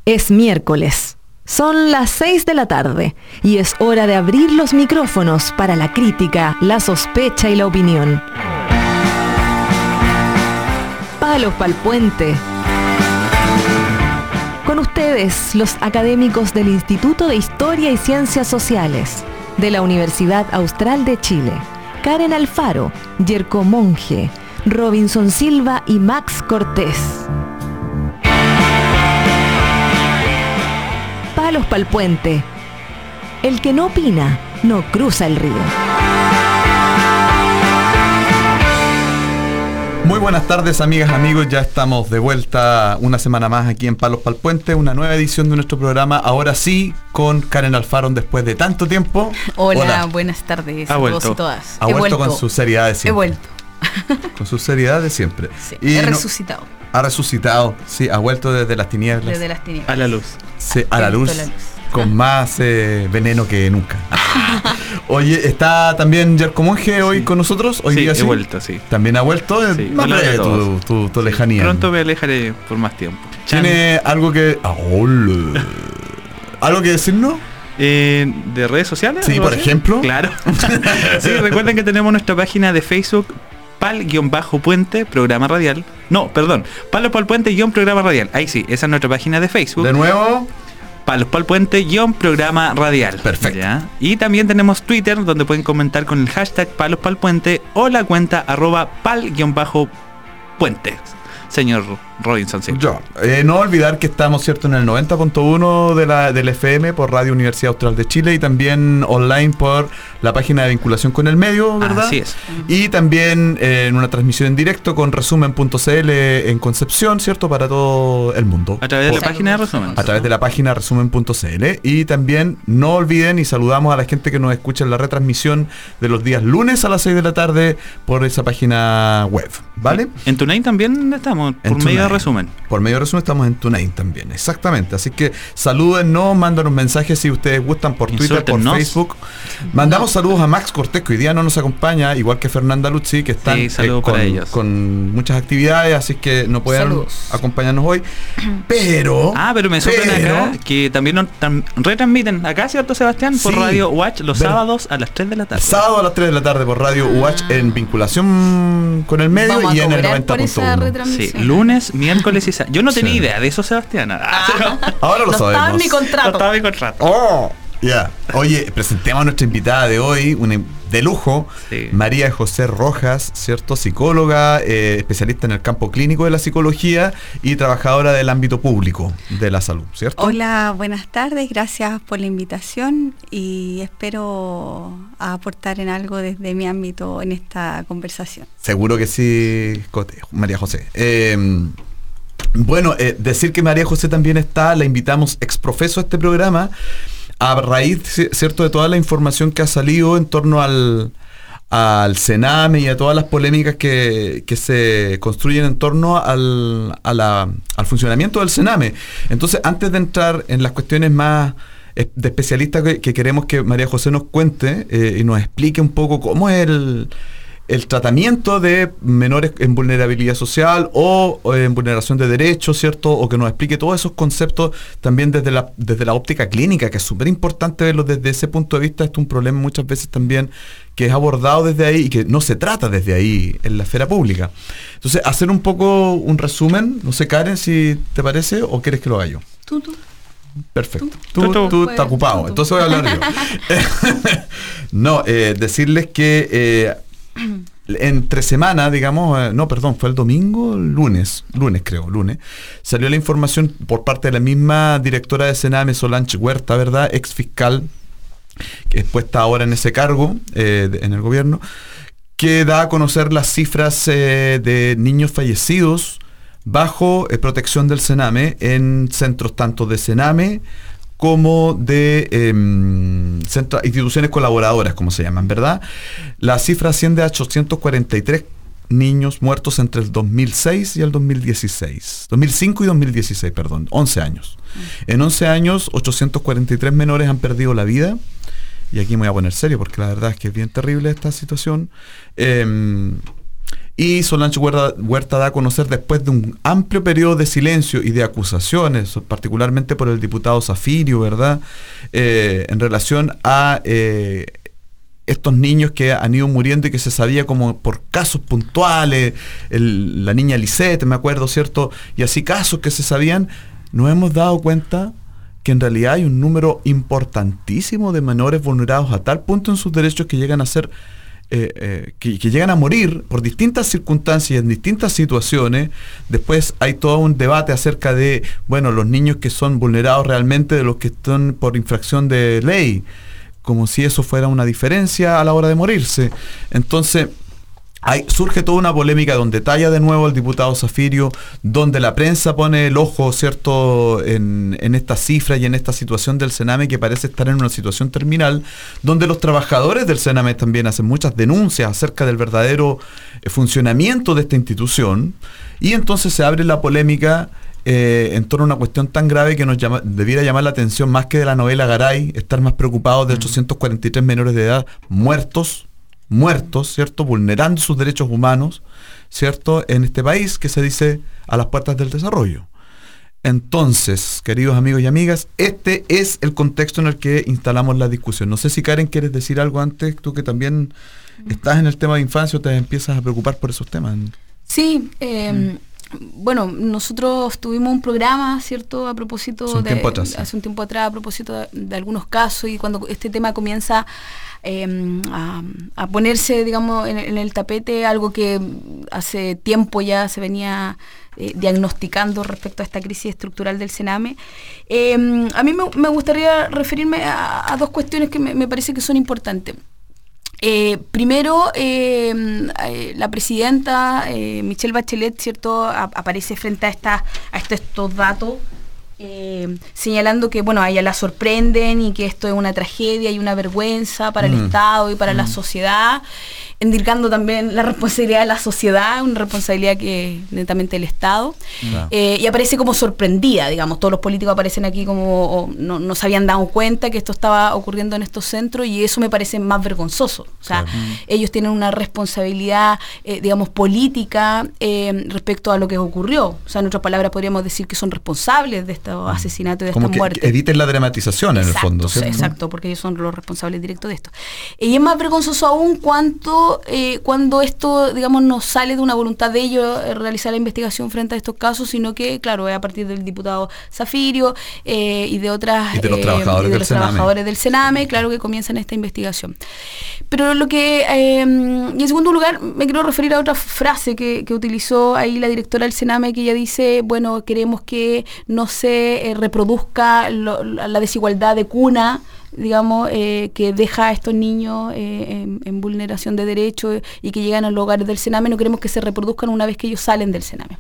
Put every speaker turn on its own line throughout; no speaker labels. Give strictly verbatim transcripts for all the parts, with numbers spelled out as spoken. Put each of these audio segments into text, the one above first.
Es miércoles. Son las seis de la tarde y es hora de abrir los micrófonos para la crítica, la sospecha y la opinión. Palos pa'l puente. Con ustedes, los académicos del Instituto de Historia y Ciencias Sociales de la Universidad Austral de Chile, Karen Alfaro, Yerko Monge, Robinson Silva y Max Cortés. Palos pa'l puente. El que no opina, no cruza el río.
Muy buenas tardes, amigas, amigos. Ya estamos de vuelta una semana más aquí en Palos pa'l Puente, una nueva edición de nuestro programa. Ahora sí, con Karen Alfaro después de tanto tiempo.
Todas. Hola, buenas tardes
ha
a
vuelto.
todos y todas.
Ha
He
vuelto,
vuelto
con su seriedad de siempre.
He vuelto.
Con su seriedad de siempre.
Sí,
y
he
no,
resucitado.
Ha resucitado, sí, ha vuelto desde las tinieblas.
Desde las tinieblas.
A la luz.
Sí, a la luz,
la luz.
Con más eh, veneno que nunca. Oye, ¿está también Yerko Monge hoy sí. con nosotros? Hoy
sí,
día
he
sí.
vuelto, sí.
También ha vuelto.
Sí,
más breve tu, tu, tu lejanía.
Pronto me alejaré por más tiempo.
¿Tiene Chan. algo que... Ah, hola. ¿Algo que decirnos?
Eh, ¿De redes sociales?
Sí, por
así?
ejemplo.
Claro. Sí, recuerden que tenemos nuestra página de Facebook, Pal-Puente, programa radial. No, perdón, Palos pa'l Puente, guión programa radial. Ahí sí, esa es nuestra página de Facebook.
De nuevo.
Palos pa'l Puente, guión programa radial.
Perfecto.
¿Ya? Y también tenemos Twitter, donde pueden comentar con el hashtag Palos pa'l Puente o la cuenta arroba pal-puente. Señor Robinson, sí.
Yo, eh, no olvidar que estamos, cierto, en el noventa punto uno de la, del F M por Radio Universidad Austral de Chile y también online por la página de vinculación con el medio, ¿verdad?
Así es.
Y también eh, en una transmisión en directo con resumen punto c l en Concepción, ¿cierto? Para todo el mundo.
A través de
por,
la página de resumen.
A través de la página resumen punto c l. Y también no olviden y saludamos a la gente que nos escucha en la retransmisión de los días lunes a las seis de la tarde por esa página web, ¿vale?
En TuneIn también estamos,
en
por
TuneIn.
medio de resumen.
Por medio de resumen estamos en TuneIn también, exactamente. Así que salúdennos, mándanos mensajes si ustedes gustan por Twitter, por Facebook. Mandamos no. saludos a Max Cortés, que hoy día no nos acompaña, igual que Fernanda Luzzi, que están
sí, eh,
con,
ellos.
con muchas actividades, así que no pueden saludos. acompañarnos hoy. Pero...
Ah, pero me sorprende
pero,
acá que también nos tam, retransmiten acá, ¿cierto, Sebastián? Por sí, Radio Watch los ver, sábados a las tres de la tarde.
Sábado a las tres de la tarde por Radio ah. Watch en vinculación con el medio. Vamos y en el noventa punto uno.
Sí, lunes, miércoles y sábado. Yo no tenía sí. idea de eso, Sebastián.
Ah, ahora lo
no
sabemos.
Estaba en mi contrato.
No estaba en mi contrato.
Oh, ya. Yeah. Oye, presentemos a nuestra invitada de hoy, una de lujo, sí. María José Rojas, ¿cierto? Psicóloga, eh, especialista en el campo clínico de la psicología y trabajadora del ámbito público de la salud, ¿cierto?
Hola, buenas tardes, gracias por la invitación y espero aportar en algo desde mi ámbito en esta conversación.
Seguro que sí, María José. Eh, Bueno, eh, decir que María José también está, la invitamos ex profeso a este programa, a raíz, cierto, de toda la información que ha salido en torno al, al Sename y a todas las polémicas que, que se construyen en torno al, a la, al funcionamiento del Sename. Entonces, antes de entrar en las cuestiones más de especialistas que, que queremos que María José nos cuente eh, y nos explique un poco cómo es el... el tratamiento de menores en vulnerabilidad social o, o en vulneración de derechos, ¿cierto? O que nos explique todos esos conceptos también desde la, desde la óptica clínica, que es súper importante verlo desde ese punto de vista. Esto es un problema muchas veces también que es abordado desde ahí y que no se trata desde ahí en la esfera pública. Entonces, hacer un poco un resumen, no sé, Karen, si te parece, o quieres que lo haga yo.
Tú, tú.
Perfecto. Tú, tú, tú, tú estás ocupado, tú, tú. Entonces voy a hablar yo. No, eh, decirles que... Eh, entre semana, digamos, eh, no, perdón, fue el domingo, lunes, lunes creo, lunes, salió la información por parte de la misma directora de Sename, Solange Huerta, ¿verdad? Ex fiscal, que después está ahora en ese cargo, eh, de, en el gobierno, que da a conocer las cifras eh, de niños fallecidos bajo eh, protección del Sename en centros tanto de Sename como de eh, centro, instituciones colaboradoras, como se llaman, ¿verdad? La cifra asciende a ochocientos cuarenta y tres niños muertos entre el dos mil seis y el dos mil dieciséis. dos mil cinco y dos mil dieciséis, perdón, once años. En once años, ochocientos cuarenta y tres menores han perdido la vida. Y aquí me voy a poner serio, porque la verdad es que es bien terrible esta situación. Eh, Y Solange Huerta, Huerta da a conocer, después de un amplio periodo de silencio y de acusaciones, particularmente por el diputado Zafirio, ¿verdad?, eh, en relación a eh, estos niños que han ido muriendo y que se sabía como por casos puntuales, el, la niña Lisette, me acuerdo, ¿cierto? Y así casos que se sabían, nos hemos dado cuenta que en realidad hay un número importantísimo de menores vulnerados a tal punto en sus derechos que llegan a ser Eh, eh, que, que llegan a morir por distintas circunstancias, en distintas situaciones. Después hay todo un debate acerca de, bueno, los niños que son vulnerados realmente de los que están por infracción de ley, como si eso fuera una diferencia a la hora de morirse. Entonces hay, surge toda una polémica donde talla de nuevo el diputado Zafirio, donde la prensa pone el ojo, ¿cierto?, en, en esta cifra y en esta situación del Sename, que parece estar en una situación terminal, donde los trabajadores del Sename también hacen muchas denuncias acerca del verdadero eh, funcionamiento de esta institución, y entonces se abre la polémica eh, en torno a una cuestión tan grave que nos llama, debiera llamar la atención más que de la novela Garay, estar más preocupados de ochocientos cuarenta y tres menores de edad muertos, muertos, ¿cierto?, vulnerando sus derechos humanos, ¿cierto?, en este país que se dice a las puertas del desarrollo. Entonces, queridos amigos y amigas, este es el contexto en el que instalamos la discusión. No sé si Karen quieres decir algo antes, tú que también estás en el tema de infancia o te empiezas a preocupar por esos temas.
Sí, eh, mm. bueno, nosotros tuvimos un programa, ¿cierto?, a propósito
hace un
de,
tiempo atrás, sí.
hace un tiempo atrás, a propósito de, de algunos casos, y cuando este tema comienza Eh, a, a ponerse, digamos, en, en el tapete, algo que hace tiempo ya se venía eh, diagnosticando respecto a esta crisis estructural del Sename. Eh, a mí me, me gustaría referirme a, a dos cuestiones que me, me parece que son importantes. Eh, primero, eh, eh, la presidenta eh, Michelle Bachelet, ¿cierto?, a, aparece frente a, esta, a estos, estos datos, Eh, señalando que, bueno, a ella la sorprenden y que esto es una tragedia y una vergüenza para mm. el Estado y para mm. la sociedad, indicando también la responsabilidad de la sociedad, una responsabilidad que es netamente del Estado, mm. eh, y aparece como sorprendida, digamos, todos los políticos aparecen aquí como oh, no, no se habían dado cuenta que esto estaba ocurriendo en estos centros, y eso me parece más vergonzoso. O sea, claro. mm. ellos tienen una responsabilidad, eh, digamos, política eh, respecto a lo que ocurrió. O sea, en otras palabras podríamos decir que son responsables de estos asesinatos y de
como
estas
que
muertes.
Eviten la dramatización, en
exacto,
el fondo, ¿cierto?
Exacto, porque ellos son los responsables directos de esto. Y es más vergonzoso aún cuanto, eh, cuando esto, digamos, no sale de una voluntad de ellos eh, realizar la investigación frente a estos casos, sino que, claro, es a partir del diputado Zafirio eh, y de otras
y de los
eh,
trabajadores,
y de
del,
los
Sename.
trabajadores del Sename, claro, que comienzan esta investigación. Pero lo que, eh, y en segundo lugar, me quiero referir a otra frase que, que utilizó ahí la directora del Sename, que ella dice, bueno, queremos que no se eh, reproduzca lo, la desigualdad de cuna, digamos, eh, que deja a estos niños eh, en, en vulneración de derechos y que llegan a los hogares del Sename, no queremos que se reproduzcan una vez que ellos salen del Sename.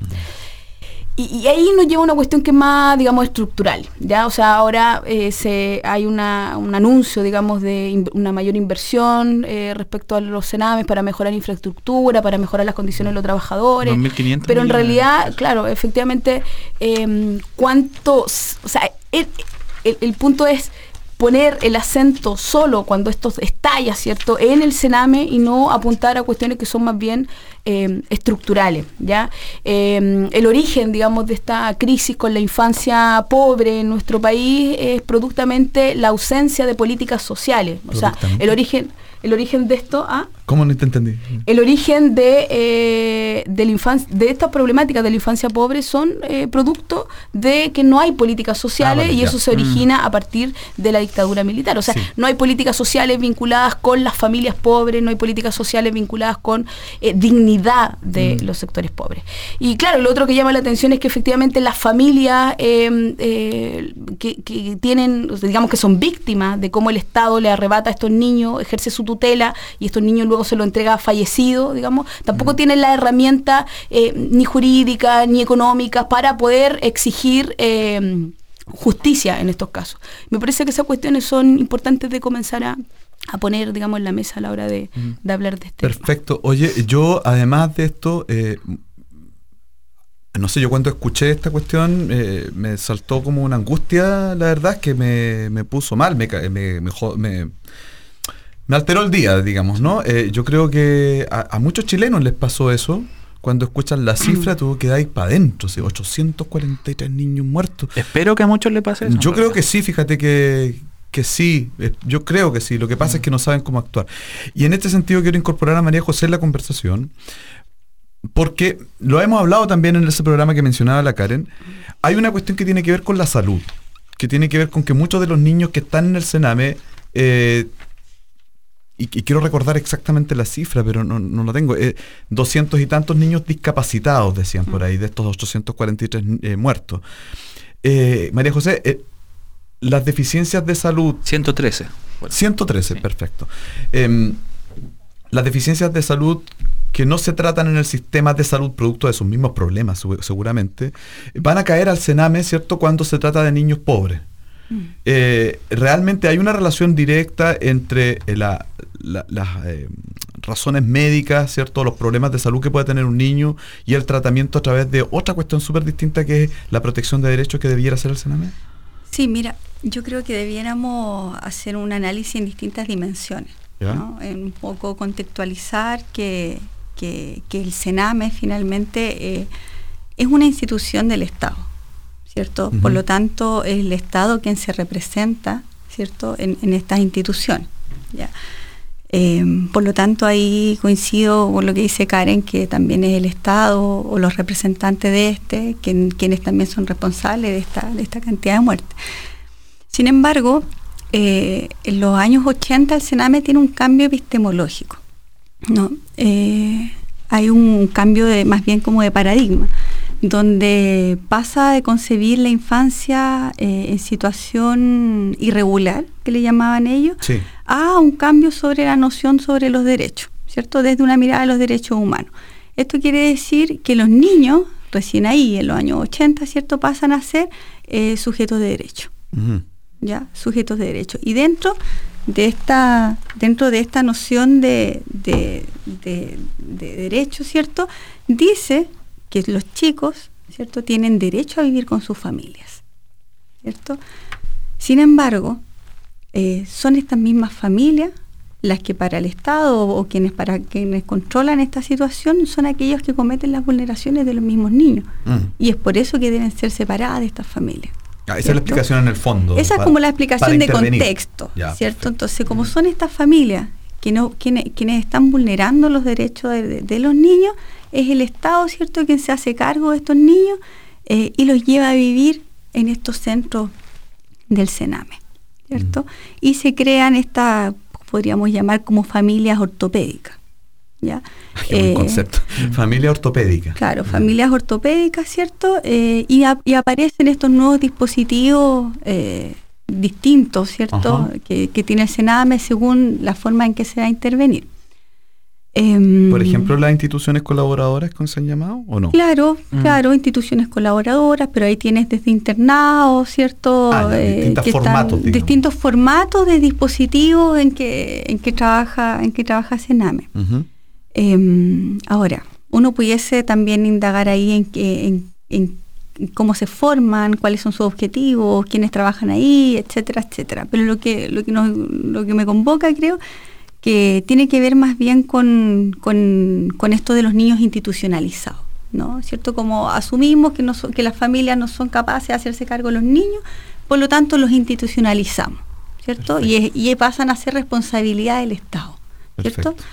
Y, y ahí nos lleva una cuestión que es más, digamos, estructural, ¿ya? O sea, ahora eh, se, hay una, un anuncio, digamos, de in, una mayor inversión eh, respecto a los Senames para mejorar infraestructura, para mejorar las condiciones de los trabajadores.
dos mil quinientos
pero en realidad,
pesos.
claro, efectivamente, eh, ¿cuántos? O sea, el, el, el punto es poner el acento solo cuando esto estalla, ¿cierto?, en el Sename, y no apuntar a cuestiones que son más bien eh, estructurales, ¿ya? Eh, el origen, digamos, de esta crisis con la infancia pobre en nuestro país es productamente la ausencia de políticas sociales. O sea, el origen, el origen de esto... ¿ah?
¿Cómo no te entendí?
El origen de, eh, de, la infancia, de estas problemáticas de la infancia pobre son eh, producto de que no hay políticas sociales, ah, vale, y ya. Eso se origina mm. a partir de la dictadura militar. O sea, sí. no hay políticas sociales vinculadas con las familias pobres, no hay políticas sociales vinculadas con eh, dignidad de mm. los sectores pobres. Y claro, lo otro que llama la atención es que efectivamente las familias eh, eh, que, que tienen, digamos, que son víctimas de cómo el Estado le arrebata a estos niños, ejerce su tutela, y estos niños luego se lo entrega fallecido, digamos, tampoco mm. tienen la herramienta eh, ni jurídica ni económica para poder exigir eh, justicia en estos casos. Me parece que esas cuestiones son importantes de comenzar a, a poner, digamos, en la mesa a la hora de, mm. de hablar de este
Perfecto.
tema.
Oye, yo además de esto, eh, no sé, yo cuando escuché esta cuestión eh, me saltó como una angustia, la verdad es que me, me puso mal, me, me, me, me me alteró el día, digamos, ¿no? Eh, yo creo que a, a muchos chilenos les pasó eso. Cuando escuchan la cifra, tú quedáis para adentro, ¿sí? ochocientos cuarenta y tres niños muertos.
Espero que a muchos les pase eso.
Yo creo que sí, fíjate que, que sí, eh, yo creo que sí. Lo que pasa mm. es que no saben cómo actuar. Y en este sentido quiero incorporar a María José en la conversación, porque lo hemos hablado también en ese programa que mencionaba la Karen. Hay una cuestión que tiene que ver con la salud, que tiene que ver con que muchos de los niños que están en el Sename, eh, y, y quiero recordar exactamente la cifra, pero no, no la tengo, eh, doscientos y tantos niños discapacitados, decían por ahí, de estos ochocientos cuarenta y tres eh, muertos. Eh, María José, eh, las deficiencias de salud...
ciento trece.
Bueno, ciento trece, sí. Perfecto. Eh, las deficiencias de salud que no se tratan en el sistema de salud producto de sus mismos problemas, seguramente, van a caer al Sename, ¿cierto?, cuando se trata de niños pobres. Mm. Eh, realmente hay una relación directa entre eh, la, la, las eh, razones médicas, ¿cierto?, los problemas de salud que puede tener un niño y el tratamiento a través de otra cuestión súper distinta que es la protección de derechos que debiera hacer el Sename.
Sí, mira, yo creo que debiéramos hacer un análisis en distintas dimensiones, ¿no? En un poco contextualizar que, que, que el Sename finalmente eh, es una institución del Estado, ¿cierto? Uh-huh. Por lo tanto, es el Estado quien se representa, ¿cierto?, en, en estas instituciones, ¿ya? Eh, por lo tanto, ahí coincido con lo que dice Karen, que también es el Estado o los representantes de este, quien, quienes también son responsables de esta, de esta cantidad de muertes. Sin embargo, eh, en los años ochenta el Sename tiene un cambio epistemológico, ¿no? Eh, hay un cambio de, más bien como de paradigma, donde pasa de concebir la infancia eh, en situación irregular, que le llamaban ellos, sí, a un cambio sobre la noción sobre los derechos, ¿cierto?, desde una mirada de los derechos humanos. Esto quiere decir que los niños, recién ahí, en los años ochenta, ¿cierto?, pasan a ser eh, sujetos de derecho, uh-huh. ¿ya? Sujetos de derecho. Y dentro de esta, dentro de esta noción de, de, de, de derecho, ¿cierto?, dice que los chicos, ¿cierto?, tienen derecho a vivir con sus familias, ¿cierto? Sin embargo, eh, son estas mismas familias las que para el Estado o, o quienes para quienes controlan esta situación son aquellos que cometen las vulneraciones de los mismos niños. Mm. Y es por eso que deben ser separadas de estas familias.
Ah, esa ¿cierto? Es la explicación en el fondo.
Esa para, es como la explicación de contexto, ya, ¿cierto? Perfecto. Entonces, como son estas familias que no, quienes, quienes están vulnerando los derechos de, de, de los niños, es el Estado, ¿cierto?, quien se hace cargo de estos niños eh, y los lleva a vivir en estos centros del Sename, ¿cierto? Mm. Y se crean estas, podríamos llamar como familias ortopédicas, ¿ya?
Qué buen eh, concepto. Familia ortopédica.
Claro, familias ortopédicas, ¿cierto? Eh, y, a, y aparecen estos nuevos dispositivos eh, distintos, ¿cierto?, que, que tiene el Sename según la forma en que se va a intervenir.
Por ejemplo, las instituciones colaboradoras, ¿cómo se han llamado o no?
Claro, mm. claro, instituciones colaboradoras, pero ahí tienes desde internados, ¿cierto?
Ah, ya, eh, distintos formatos,
están, distintos formatos de dispositivos en que en que trabaja en que trabaja Sename. Uh-huh. Eh, ahora, uno pudiese también indagar ahí en que en, en cómo se forman, cuáles son sus objetivos, quiénes trabajan ahí, etcétera, etcétera. Pero lo que lo que nos, lo que me convoca, creo, que tiene que ver más bien con, con, con esto de los niños institucionalizados, ¿no? ¿Cierto? Como asumimos que, no so, que las familias no son capaces de hacerse cargo de los niños, por lo tanto los institucionalizamos, ¿cierto? Y, es, y pasan a ser responsabilidad del Estado, ¿cierto? Perfecto.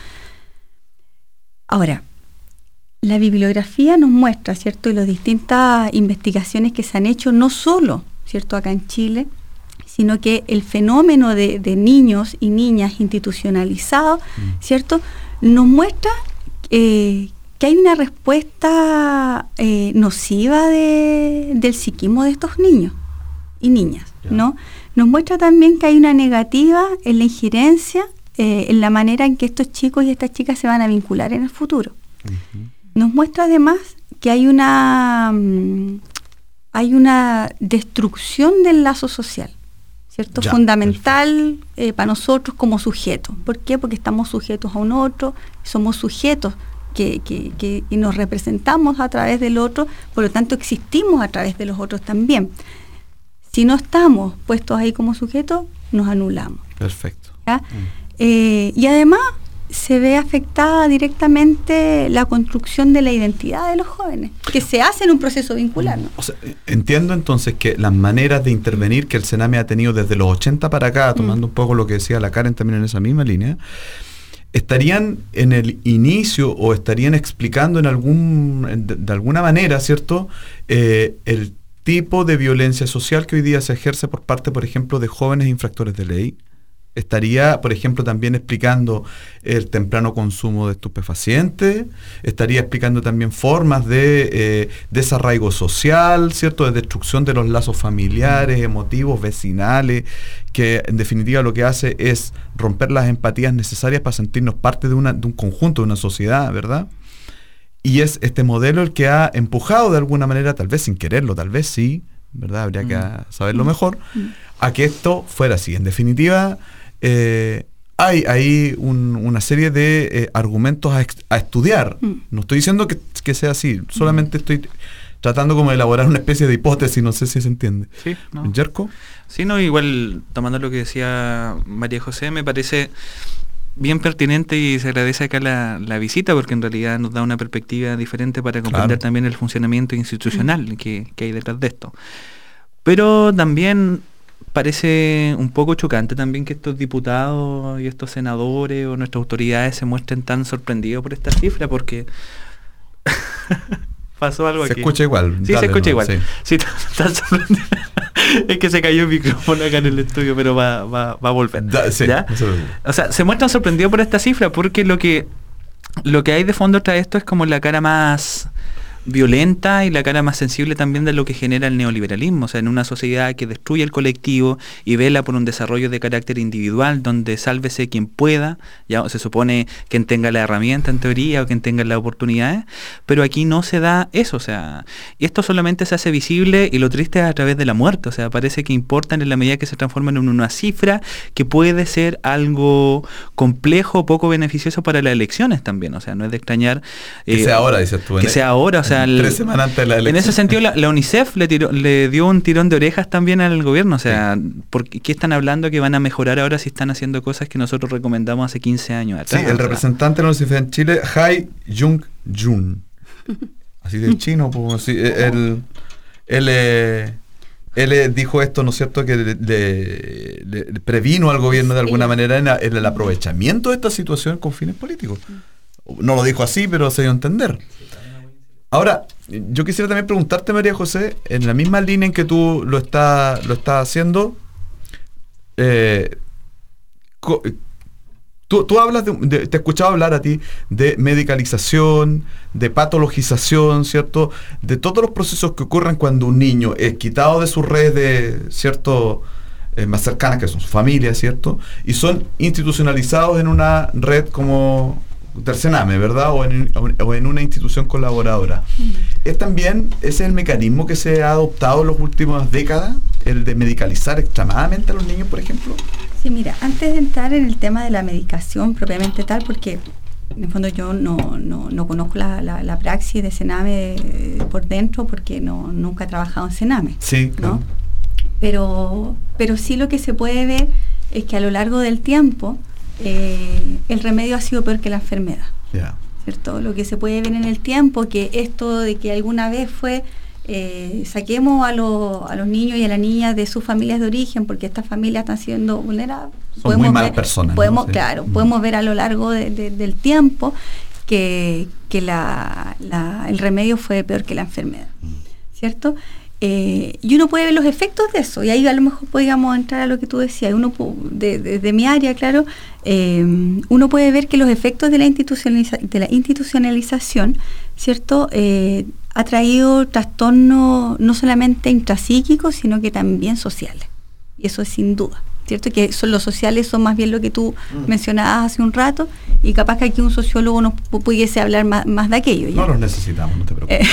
Ahora, la bibliografía nos muestra, ¿cierto?, y las distintas investigaciones que se han hecho, no solo, ¿cierto?, acá en Chile, sino que el fenómeno de, de niños y niñas institucionalizados, mm. ¿cierto?, nos muestra eh, que hay una respuesta eh, nociva de, del psiquismo de estos niños y niñas, yeah. ¿no? Nos muestra también que hay una negativa en la injerencia, eh, en la manera en que estos chicos y estas chicas se van a vincular en el futuro. Uh-huh. Nos muestra además que hay una, um, hay una destrucción del lazo social, ¿cierto? Ya, fundamental eh, para nosotros como sujetos. ¿Por qué? Porque estamos sujetos a un otro, somos sujetos que, que, que, que nos representamos a través del otro, por lo tanto existimos a través de los otros también. Si no estamos puestos ahí como sujetos, nos anulamos.
Perfecto.
¿Ya? eh, y además se ve afectada directamente la construcción de la identidad de los jóvenes, que se hace en un proceso vincular, ¿no?
O sea, entiendo entonces que las maneras de intervenir que el Sename ha tenido desde los ochenta para acá, tomando mm. un poco lo que decía la Karen también en esa misma línea, estarían en el inicio o estarían explicando en algún de, de alguna manera, ¿cierto?, eh, el tipo de violencia social que hoy día se ejerce por parte, por ejemplo, de jóvenes infractores de ley. Estaría, por ejemplo, también explicando el temprano consumo de estupefacientes, estaría explicando también formas de eh, desarraigo social, ¿cierto?, de destrucción de los lazos familiares, emotivos, vecinales, que en definitiva lo que hace es romper las empatías necesarias para sentirnos parte de, una, de un conjunto, de una sociedad, ¿verdad? Y es este modelo el que ha empujado de alguna manera, tal vez sin quererlo, tal vez sí, ¿verdad? Habría que mm. saberlo mejor, mm. a que esto fuera así. En definitiva, Eh, hay ahí un, una serie de eh, argumentos a, ex, a estudiar. Mm. No estoy diciendo que, que sea así, solamente mm. estoy tratando como de elaborar una especie de hipótesis, no sé si se entiende.
Sí, no.
¿Yerko?
Sí, no, igual, tomando lo que decía María José, me parece bien pertinente y se agradece acá la, la visita, porque en realidad nos da una perspectiva diferente para comprender claro. también el funcionamiento institucional mm. que, que hay detrás de esto. Pero también parece un poco chocante también que estos diputados y estos senadores o nuestras autoridades se muestren tan sorprendidos por esta cifra, porque pasó algo
se
aquí.
Se escucha igual.
Sí, se escucha no, igual. Sí, sí tan sorprendido. Es que se cayó el micrófono acá en el estudio, pero va, va, va a volver. Da, sí, ¿ya? O sea, se muestran sorprendidos por esta cifra porque lo que, lo que hay de fondo tras esto es como la cara más violenta y la cara más sensible también de lo que genera el neoliberalismo, o sea, en una sociedad que destruye el colectivo y vela por un desarrollo de carácter individual donde sálvese quien pueda, ya se supone quien tenga la herramienta en teoría o quien tenga las oportunidades, pero aquí no se da eso, o sea, y esto solamente se hace visible y lo triste es a través de la muerte, o sea, parece que importan en la medida que se transforman en una cifra que puede ser algo complejo, poco beneficioso para las elecciones también, o sea, no es de extrañar
eh, que sea ahora, dices tú,
que sea ahora, o sea, El,
tres semanas antes de la elección.
En ese sentido, la, la UNICEF le, tiró, le dio un tirón de orejas también al gobierno. O sea, sí. ¿por qué están hablando que van a mejorar ahora si están haciendo cosas que nosotros recomendamos hace quince años atrás?
Sí, el representante de la UNICEF en Chile, Hai Jung Jun. Así de chino, pues, así, él, él, él, él dijo esto, ¿no es cierto?, que le, le, le previno al gobierno de alguna manera en, en el aprovechamiento de esta situación con fines políticos. No lo dijo así, pero se dio a entender. Ahora, yo quisiera también preguntarte, María José, en la misma línea en que tú lo estás lo estás haciendo, eh, tú, tú hablas, de, de, te he escuchado hablar a ti de medicalización, de patologización, ¿cierto? De todos los procesos que ocurren cuando un niño es quitado de sus redes, ¿cierto?, eh, más cercanas, que son su familia, ¿cierto?, y son institucionalizados en una red como del Sename, ¿verdad? O en, o en una institución colaboradora. Mm. Es también, ese es el mecanismo que se ha adoptado en las últimas décadas, el de medicalizar extremadamente a los niños, por ejemplo.
Sí, mira, antes de entrar en el tema de la medicación propiamente tal, porque en el fondo yo no, no, no conozco la, la, la praxis de Sename por dentro, porque no, nunca he trabajado en Sename.
Sí, claro.
¿no? Pero, pero sí lo que se puede ver es que a lo largo del tiempo Eh, el remedio ha sido peor que la enfermedad,
yeah.
¿cierto? Lo que se puede ver en el tiempo, que esto de que alguna vez fue eh, saquemos a, lo, a los niños y a las niñas de sus familias de origen, porque estas familias están siendo vulnerables.
Son podemos muy malas ver, personas.
Podemos,
¿no? Sí.
Claro, mm. podemos ver a lo largo de, de, del tiempo que, que la, la, el remedio fue peor que la enfermedad, mm. ¿cierto? Eh, y uno puede ver los efectos de eso, y ahí a lo mejor podríamos entrar a lo que tú decías. Uno de, de, de mi área, claro, eh, uno puede ver que los efectos de la, institucionaliza, de la institucionalización, ¿cierto?, eh, ha traído trastornos no solamente intrapsíquicos, sino que también sociales, y eso es sin duda, ¿cierto?, que son los sociales son más bien lo que tú mm. mencionabas hace un rato, y capaz que aquí un sociólogo nos pudiese hablar más, más de aquello. ¿ya?
No los necesitamos, no te preocupes.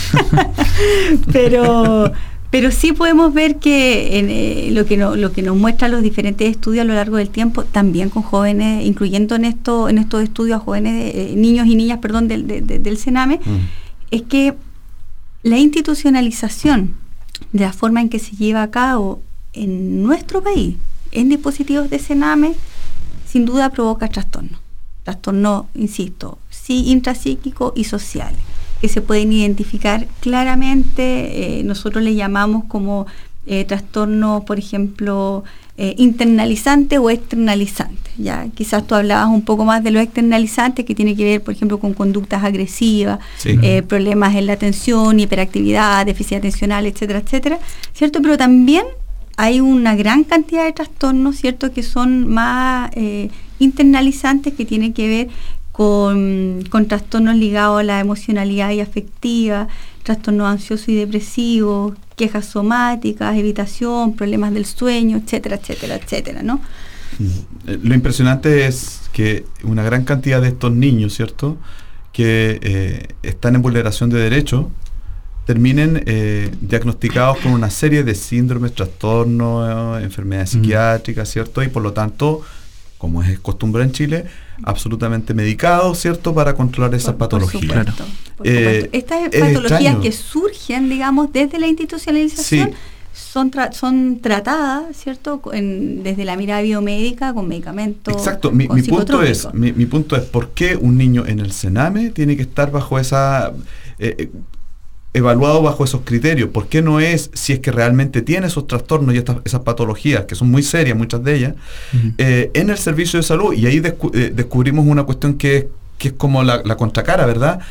pero pero sí podemos ver que en, eh, lo que no, lo que nos muestran los diferentes estudios a lo largo del tiempo, también con jóvenes, incluyendo en esto en estos estudios a jóvenes, eh, niños y niñas, perdón, del, de, de, del Sename, mm. es que la institucionalización de la forma en que se lleva a cabo en nuestro país en dispositivos de Sename sin duda provoca trastornos. Trastornos, insisto, sí, intrapsíquicos y sociales, que se pueden identificar claramente. Eh, nosotros le llamamos como eh, trastorno, por ejemplo, eh, internalizante o externalizante. Ya, quizás tú hablabas un poco más de lo externalizante, que tiene que ver, por ejemplo, con conductas agresivas, sí. eh, problemas en la atención, hiperactividad, déficit atencional, etcétera, etcétera, ¿cierto? Pero también hay una gran cantidad de trastornos, ¿cierto?, que son más eh, internalizantes, que tienen que ver con, con trastornos ligados a la emocionalidad y afectiva, trastornos ansiosos y depresivos, quejas somáticas, evitación, problemas del sueño, etcétera, etcétera, etcétera, ¿no?
Lo impresionante es que una gran cantidad de estos niños, ¿cierto?, que eh, están en vulneración de derechos, terminen eh, diagnosticados con una serie de síndromes, trastornos, eh, enfermedades mm. psiquiátricas, ¿cierto? Y por lo tanto, como es costumbre en Chile, absolutamente medicados, ¿cierto?, para controlar esas por, patologías. Por supuesto,
por eh, Estas patologías extraño. que surgen, digamos, desde la institucionalización, sí. son tra son tratadas, ¿cierto?, en, desde la mirada biomédica, con medicamentos.
Exacto, mi, mi punto es, mi, mi punto es, ¿por qué un niño en el Sename tiene que estar bajo esa... Eh, evaluado bajo esos criterios? ¿Por qué no es, si es que realmente tiene esos trastornos y estas, esas patologías, que son muy serias, muchas de ellas, uh-huh. eh, en el servicio de salud? Y ahí descu eh, descubrimos una cuestión que es, que es como la, la contracara, ¿verdad?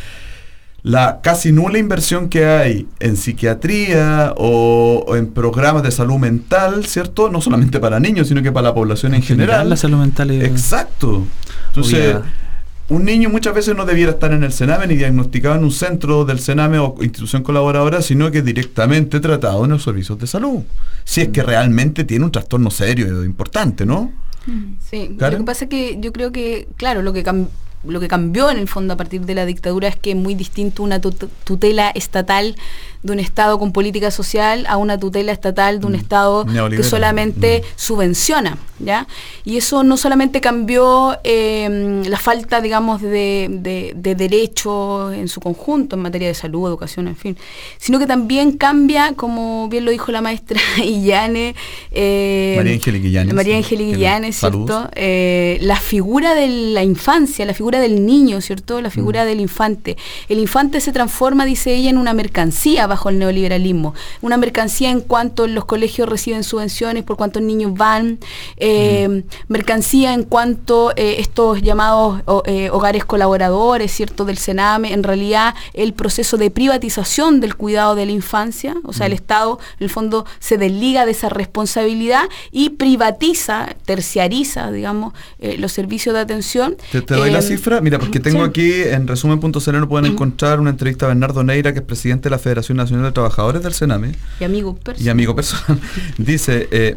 La casi nula inversión que hay en psiquiatría o, o en programas de salud mental, ¿cierto? No solamente para niños, sino que para la población en, en general. general.
La salud mental es...
Exacto. Entonces... Obligada. Un niño muchas veces no debiera estar en el Sename ni diagnosticado en un centro del Sename o institución colaboradora, sino que directamente tratado en los servicios de salud. Si es que realmente tiene un trastorno serio e importante, ¿no?
Sí, ¿Karen? Lo que pasa es que yo creo que, claro, lo que cambió, lo que cambió en el fondo a partir de la dictadura es que es muy distinto una tutela estatal de un Estado con política social a una tutela estatal de un mm. Estado que solamente mm. subvenciona, ¿ya? Y eso no solamente cambió eh, la falta, digamos, de, de, de derechos en su conjunto en materia de salud, educación, en fin, sino que también cambia, como bien lo dijo la maestra Illane, eh,
María Angélica Illanes,
María Angélica Illanes, ¿cierto? Eh, la figura de la infancia, la figura del niño, ¿cierto? La figura mm. del infante. El infante se transforma, dice ella, en una mercancía bajo el neoliberalismo. Una mercancía en cuanto los colegios reciben subvenciones, por cuántos niños van, eh, mm. mercancía en cuanto eh, estos llamados o, eh, hogares colaboradores, ¿cierto?, del Sename, en realidad el proceso de privatización del cuidado de la infancia, o sea, mm. el Estado, en el fondo, se desliga de esa responsabilidad y privatiza, terciariza, digamos, eh, los servicios de atención.
Te, te doy eh, la cifra, mira, porque tengo sí. aquí en resumen punto c n pueden mm. encontrar una entrevista a Bernardo Neira, que es presidente de la Federación Nacional de Trabajadores del Sename.
Y amigo personal.
Y amigo personal. Dice, eh,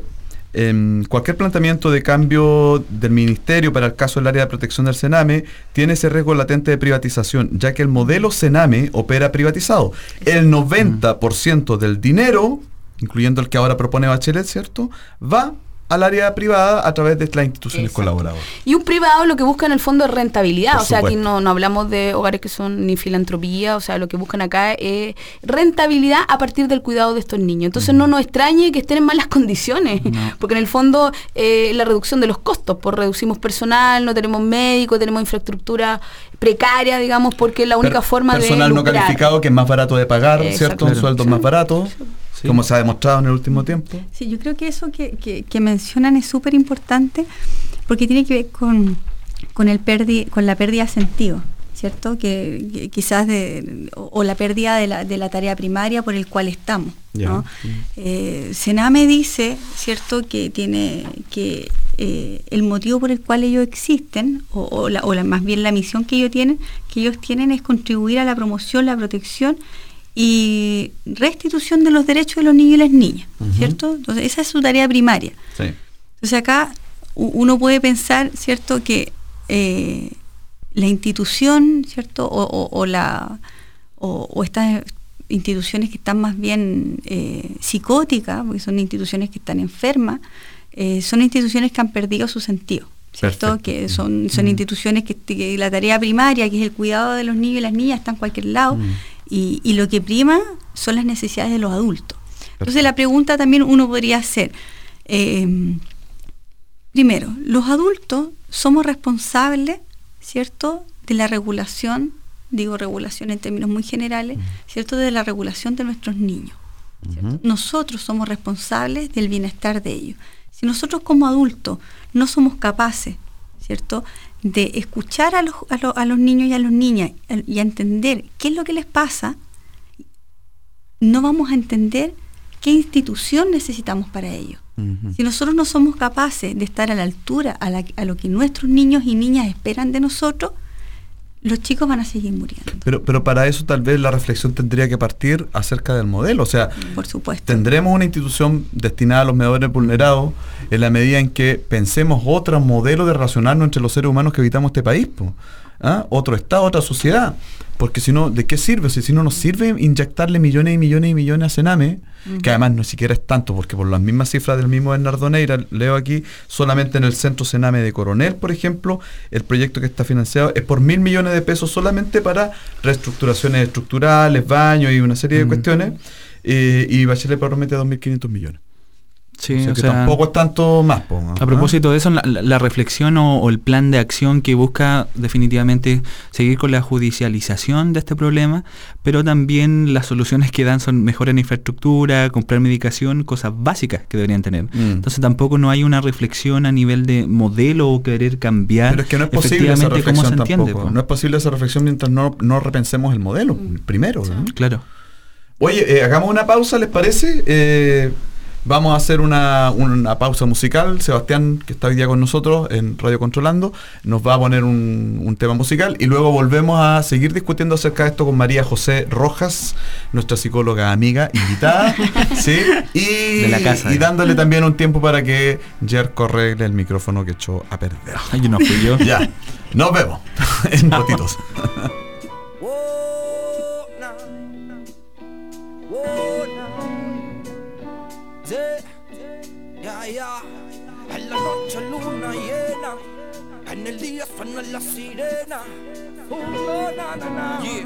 eh, cualquier planteamiento de cambio del Ministerio para el caso del área de protección del Sename tiene ese riesgo latente de privatización, ya que el modelo Sename opera privatizado. El noventa por ciento del dinero, incluyendo el que ahora propone Bachelet, ¿cierto?, va al área privada a través de las instituciones Exacto. colaboradoras.
Y un privado lo que busca en el fondo es rentabilidad, Por o sea, supuesto. aquí no, no hablamos de hogares que son ni filantropía, o sea, lo que buscan acá es rentabilidad a partir del cuidado de estos niños. Entonces mm. no nos extrañe que estén en malas condiciones, no. porque en el fondo eh, la reducción de los costos, por reducimos personal, no tenemos médicos, tenemos infraestructura precaria, digamos, porque es la única per forma
personal
de
Personal no calificado, que es más barato de pagar, eh, ¿cierto? Un sueldo más barato. Sí. Como se ha demostrado en el último tiempo.
Sí, yo creo que eso que, que, que mencionan es súper importante, porque tiene que ver con, con, el perdi, con la pérdida de sentido, ¿cierto? Que, que quizás de, o, o la pérdida de la, de la tarea primaria por el cual estamos, yeah. ¿no? Mm. Eh, Sename dice, ¿cierto?, que tiene que eh, el motivo por el cual ellos existen, o, o, la, o la, más bien la misión que ellos tienen, que ellos tienen es contribuir a la promoción, la protección y restitución de los derechos de los niños y las niñas, uh-huh. ¿cierto? Entonces esa es su tarea primaria.
Sí.
Entonces acá uno puede pensar, ¿cierto?, que eh, la institución, ¿cierto?, o, o, o la o, o estas instituciones que están más bien eh, psicóticas, porque son instituciones que están enfermas, eh, son instituciones que han perdido su sentido, ¿cierto? Perfecto. Que son, son mm. instituciones que, que la tarea primaria, que es el cuidado de los niños y las niñas, está en cualquier lado. Mm. Y, y lo que prima son las necesidades de los adultos. Entonces la pregunta también uno podría hacer, eh, primero, los adultos somos responsables, ¿cierto?, de la regulación, digo regulación en términos muy generales, ¿cierto?, de la regulación de nuestros niños. Uh-huh. Nosotros somos responsables del bienestar de ellos. Si nosotros como adultos no somos capaces, ¿cierto?, de escuchar a los, a, los, a los niños y a las niñas y a entender qué es lo que les pasa, no vamos a entender qué institución necesitamos para ellos. Uh-huh. Si nosotros no somos capaces de estar a la altura a, la, a lo que nuestros niños y niñas esperan de nosotros, los chicos van a seguir muriendo.
Pero, pero para eso tal vez la reflexión tendría que partir acerca del modelo. O sea,
por supuesto,
tendremos una institución destinada a los menores vulnerados en la medida en que pensemos otro modelo de relacionarnos entre los seres humanos que habitamos este país, po. ¿Ah? Otro estado, otra sociedad. Porque si no, ¿de qué sirve? O sea, si no nos sirve inyectarle millones y millones y millones a Sename, uh-huh. que además no siquiera es tanto, porque por las mismas cifras del mismo Bernardo Neira, leo aquí, solamente en el centro Sename de Coronel, por ejemplo, el proyecto que está financiado es por mil millones de pesos solamente para reestructuraciones estructurales, baños y una serie de uh-huh. cuestiones, eh, y Bachelet promete dos mil quinientos millones.
Sí,
o sea,
o
que
sea,
tampoco es tanto más. Po, ¿no?
A propósito de eso, la, la reflexión o, o el plan de acción que busca definitivamente seguir con la judicialización de este problema, pero también las soluciones que dan son mejorar en infraestructura, comprar medicación, cosas básicas que deberían tener. Mm. Entonces tampoco no hay una reflexión a nivel de modelo o querer cambiar.
Pero es que no es posible esa reflexión tampoco. Entiende, no es posible esa reflexión mientras no, no repensemos el modelo, mm. primero. Sí. ¿no?
Claro.
Oye, eh, hagamos una pausa, ¿les parece? Eh... Vamos a hacer una, una pausa musical. Sebastián, que está hoy día con nosotros en Radio Controlando, nos va a poner un, un tema musical y luego volvemos a seguir discutiendo acerca de esto con María José Rojas, nuestra psicóloga amiga, invitada, ¿sí? y,
de la casa,
y dándole también un tiempo para que Jerko arregle el micrófono que echó a perder.
Ay, yo no fui yo.
Ya, nos vemos en ratitos.
Ya, ya, en la noche luna llena, en el día suena la sirena. Uh, no, na, na, na. Yeah.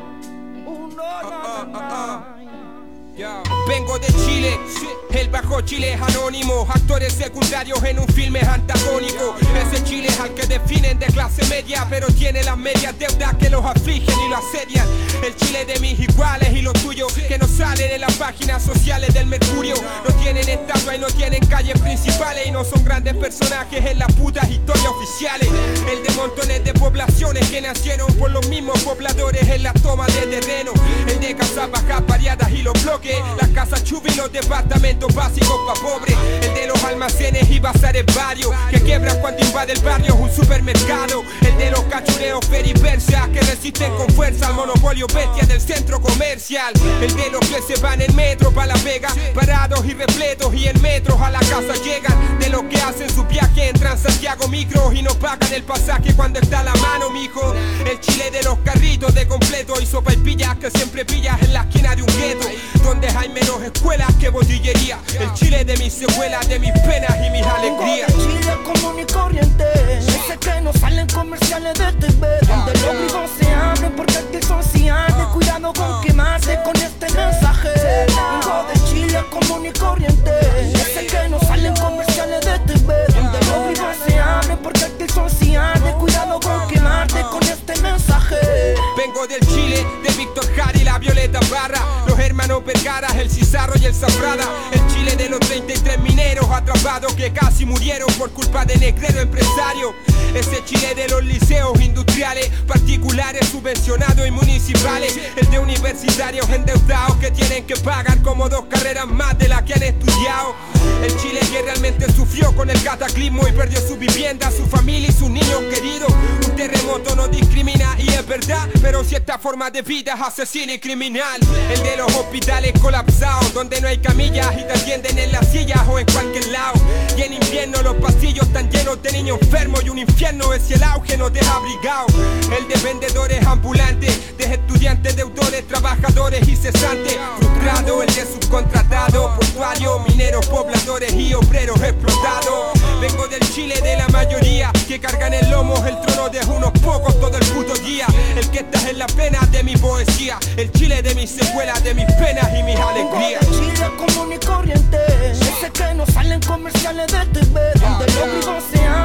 Uh, no, na, na, na. Yeah. Vengo de Chile, el Bajo Chile es anónimo, actores secundarios en un filme antagónico. Ese Chile es al que definen de clase media, pero tiene las medias deudas que los afligen y lo asedian. El Chile de mis iguales y los tuyos, que no salen en las páginas sociales del Mercurio. No tienen estatua y no tienen calles principales, y no son grandes personajes en las putas historias oficiales. El de montones de poblaciones que nacieron por los mismos pobladores en la toma de terreno. El de casas bajas variadas y los bloques, las casas chubis y los departamentos básicos pa' pobres. El de los almacenes y bazares varios, que quiebran cuando invade el barrio un supermercado. El de los cachureos peripersias, que resisten con fuerza al monopolio bestia del centro comercial. El de los que se van en metro pa' La Vega, parados y repletos y en metros a la casa llegan. De los que hacen su viaje en Transantiago micros y no pagan el pasaje cuando está a la mano, mijo. El Chile de los carritos de completo y sopa y pillas que siempre pillas en la esquina de un gueto, donde hay menos escuelas que botillería. El Chile de mis secuelas, de mis penas y mis alegrías.
El Chile común y corriente, ese que no salen comerciales de T V, donde los vivos se abren porque aquí son cianes. Cuidado con quemarse con este mensaje. Vengo de Chile común y corriente, ese que no salen comerciales de T V, donde los vivos se abren porque aquí son cianes. Cuidado con quemarte con este mensaje.
Vengo del Chile de Víctor Jara y la Violeta Barra, los hermanos Vergara, el Cizarro y el Zafrada. El Chile de los treinta y tres mineros atrapados que casi murieron por culpa de negrero empresario. Ese Chile de los liceos industriales, particulares, subvencionados y municipales. El de universitarios endeudados que tienen que pagar como dos carreras más de las que han estudiado. El Chile que realmente sufrió con el cataclismo y perdió su vivienda, su familia y sus niños queridos. Un terremoto no discrimina y es verdad, pero si esta forma de vida es asesina y criminal. El de los hospitales colapsados, donde no hay camillas y te atienden en las sillas o en cualquier lado. Y en invierno los pasillos están llenos de niños enfermos y un infierno es si el auge no te ha abrigado. El de vendedores ambulantes, de estudiantes, deudores, trabajadores y cesantes frustrados. El de subcontratados, portuarios, mineros, pobladores y obreros explotados. Vengo del Chile de la mayoría, que cargan en lomos el trono de unos pocos todo el puto día. El que está en la plena de mi poesía, el Chile de mis secuelas, de mis penas y mis alegrías.
Vengo del Chile común y corriente, ese que no salen comerciales de T V, donde los vivos se abren porque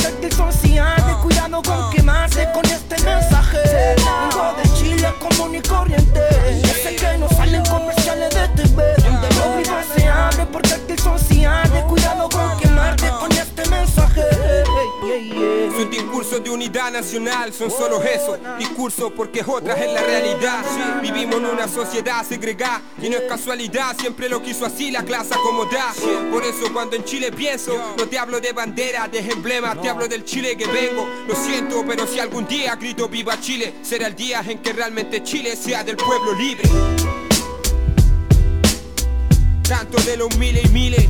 porque son cianes. Cuidado con quemarse con este mensaje. Vengo de Chile común y corriente. Ese que no salen comerciales de T V, donde los vivos se abren porque aquí son cianes. Cuidado con quemarte con este mensaje.
Sus discursos de unidad nacional son solo eso, discursos porque otras es la realidad. Vivimos en una sociedad segregada y no es casualidad, siempre lo quiso así la clase acomodada. Por eso cuando en Chile pienso, no te hablo de bandera, de emblemas, te hablo del Chile que vengo. Lo siento, pero si algún día grito viva Chile, será el día en que realmente Chile sea del pueblo libre. Tanto de los miles y miles,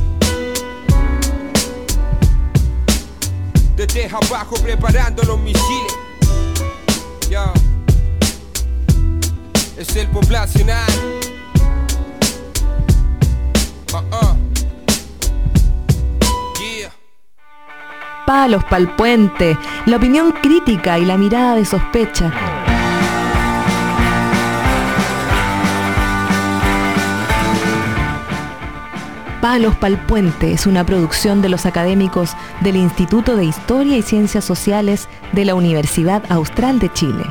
desde abajo preparando los misiles. Yo. Es el poblacional. Uh-uh. Yeah.
Palos pa'l puente, la opinión crítica y la mirada de sospecha. Palos pa'l puente es una producción de los académicos del Instituto de Historia y Ciencias Sociales de la Universidad Austral de Chile.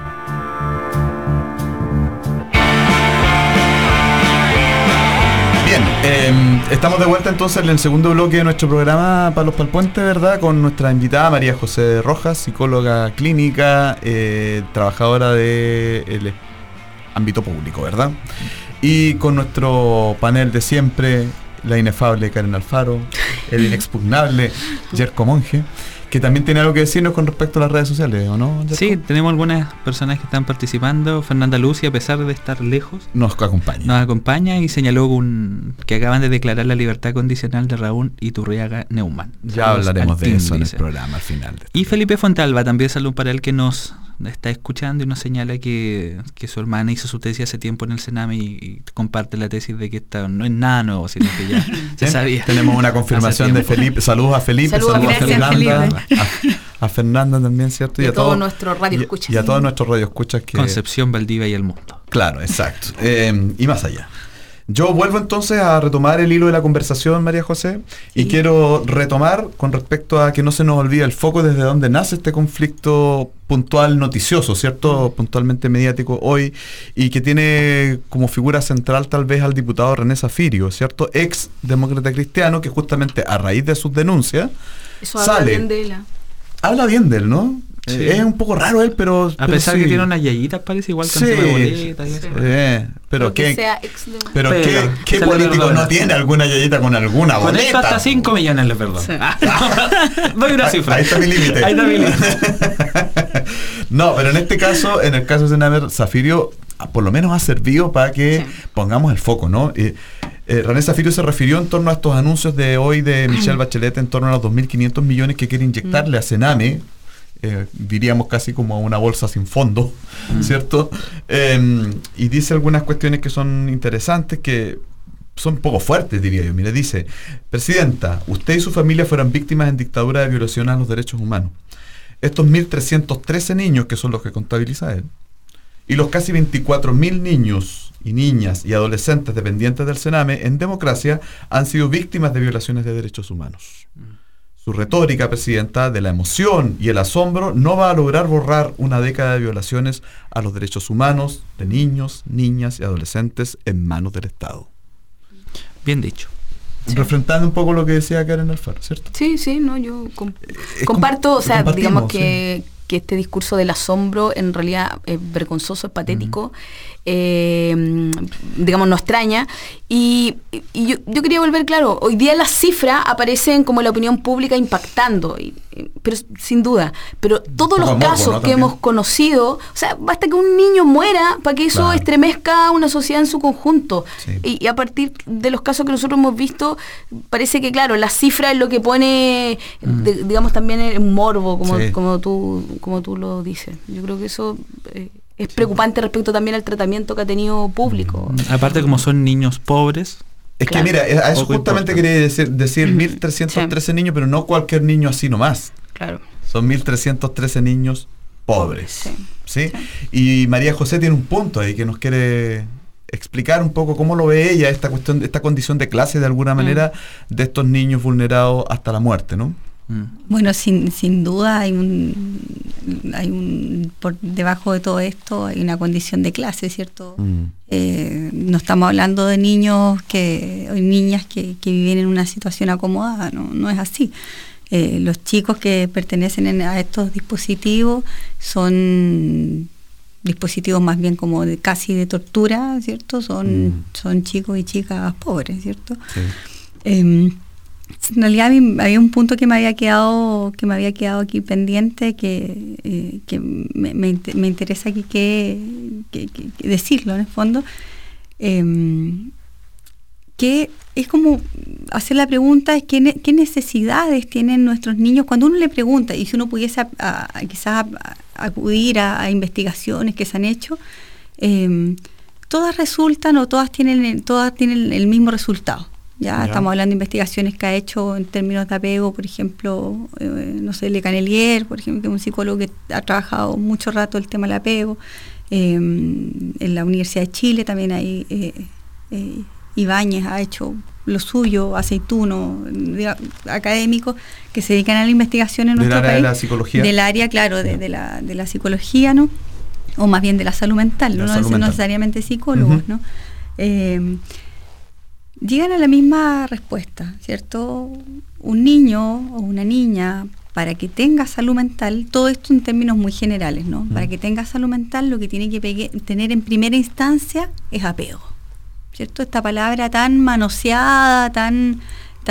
Bien, eh, estamos de vuelta entonces en el segundo bloque de nuestro programa Palos pa'l Puente, ¿verdad? Con nuestra invitada María José Rojas, psicóloga clínica, eh, trabajadora del ámbito público, ¿verdad? Y con nuestro panel de siempre, la inefable Karen Alfaro, el inexpugnable Yerko Monge, que también tiene algo que decirnos con respecto a las redes sociales, ¿o no, Yerko?
Sí, tenemos algunas personas que están participando. Fernanda Lucy, a pesar de estar lejos,
nos acompaña.
Nos acompaña y señaló un, que acaban de declarar la libertad condicional de Raúl Iturriaga Neumann.
Ya Saludos hablaremos de eso en el programa al final.
Y Felipe Fontalva, también salud para él, que nos está escuchando y nos señala que, que su hermana hizo su tesis hace tiempo en el Sename y, y comparte la tesis de que esta no es nada nuevo, sino que ya se sabía.
Tenemos una confirmación de Felipe. Saludos a Felipe,
saludos,
saludos a Fernanda,
Felipe.
A, a Fernanda también, ¿cierto?
Y, y a
todo,
todo nuestro radio escuchas.
Y, y a todos nuestros radio escuchas que
Concepción, Valdivia y el mundo.
Claro, exacto. Eh, y más allá. Yo vuelvo entonces a retomar el hilo de la conversación, María José, y sí. quiero retomar con respecto a que no se nos olvide el foco desde donde nace este conflicto puntual noticioso, ¿cierto? Puntualmente mediático hoy, y que tiene como figura central tal vez al diputado René Zafirio, ¿cierto? Ex demócrata cristiano, que justamente a raíz de sus denuncias
Eso
sale.
Habla bien de él.
Habla bien de él, ¿no? Sí. Eh, es un poco raro él, pero...
A
pero
pesar
sí.
que tiene unas yayitas, parece igual
sí,
cantidad de boletas y eso.
Sí. Eh, pero
que
qué,
sea ex de...
pero,
pero
qué, qué político no tiene alguna yayita con alguna
con
boleta.
Con esto hasta cinco millones le perdono. Sí. Doy una cifra.
Ahí está mi límite.
Ahí está mi límite.
No, pero en este caso, en el caso de Senamer, Zafirio por lo menos ha servido para que sí. pongamos el foco, ¿no? Eh, eh, René Zafirio se refirió en torno a estos anuncios de hoy de Michelle Bachelet en torno a los dos mil quinientos millones que quiere inyectarle mm. a Sename. Eh, diríamos casi como a una bolsa sin fondo, mm. ¿cierto? Eh, y dice algunas cuestiones que son interesantes, que son un poco fuertes, diría yo. Mire, dice: Presidenta, usted y su familia fueron víctimas en dictadura de violación a los derechos humanos. Estos mil trescientos trece niños, que son los que contabiliza él, y los casi veinticuatro mil niños y niñas y adolescentes dependientes del Sename en democracia han sido víctimas de violaciones de derechos humanos. Mm. Su retórica, Presidenta, de la emoción y el asombro no va a lograr borrar una década de violaciones a los derechos humanos de niños, niñas y adolescentes en manos del Estado.
Bien dicho.
Sí. Refrentando un poco lo que decía Karen Alfaro, ¿cierto?
Sí, sí, no, yo com- comparto, o sea, digamos que, sí. que este discurso del asombro en realidad es vergonzoso, es patético, uh-huh. eh, digamos, no extraña. Y, y yo, yo quería volver, claro, hoy día las cifras aparecen como la opinión pública impactando, y, pero sin duda, pero todos los casos morbo, ¿no? que hemos conocido, o sea, basta que un niño muera para que eso claro. estremezca una sociedad en su conjunto. Sí. Y, y a partir de los casos que nosotros hemos visto, parece que, claro, la cifra es lo que pone, mm. de, digamos, también el morbo, como, sí. como, tú, como tú lo dices. Yo creo que eso... Eh, es preocupante respecto también al tratamiento que ha tenido público.
Aparte, como son niños pobres.
Es claro. que mira, a eso justamente quería decir, decir mil trescientos trece sí. niños, pero no cualquier niño así nomás.
Claro.
Son mil trescientos trece niños pobres. Sí. ¿Sí?
Sí.
Y María José tiene un punto ahí que nos quiere explicar un poco cómo lo ve ella, esta cuestión, esta condición de clase de alguna manera mm. de estos niños vulnerados hasta la muerte, ¿no?
Bueno, sin, sin duda hay un, hay un, por debajo de todo esto hay una condición de clase, ¿cierto? Mm. Eh, no estamos hablando de niños que, o niñas que, que viven en una situación acomodada, no, no es así. Eh, los chicos que pertenecen a estos dispositivos son dispositivos más bien como de casi de tortura, ¿cierto? Son, mm. son chicos y chicas pobres, ¿cierto? Sí. Eh, En realidad había un punto que me había quedado que me había quedado aquí pendiente que, eh, que me, me, me interesa aquí que, que, que, que decirlo en el fondo, eh, que es como hacer la pregunta es qué, qué necesidades tienen nuestros niños cuando uno le pregunta, y si uno pudiese a, a, quizás a, a acudir a, a investigaciones que se han hecho, eh, todas resultan o todas tienen todas tienen el mismo resultado. Ya, ya estamos hablando de investigaciones que ha hecho en términos de apego, por ejemplo, eh, no sé, Le Canelier, por ejemplo, que es un psicólogo que ha trabajado mucho rato el tema del apego. Eh, en la Universidad de Chile también hay, eh, eh, Ibáñez ha hecho lo suyo, Aceituno, de, académicos que se dedican a la investigación en nuestro
del área
país.
De la psicología.
Del área, claro, de, de, la, de la psicología, ¿no? O más bien de la salud mental, no, salud no mental. necesariamente psicólogos, uh-huh. ¿no? Eh, Llegan a la misma respuesta, ¿cierto? Un niño o una niña, para que tenga salud mental, todo esto en términos muy generales, ¿no? Mm. Para que tenga salud mental, lo que tiene que pegue, tener en primera instancia es apego, ¿cierto? Esta palabra tan manoseada, tan,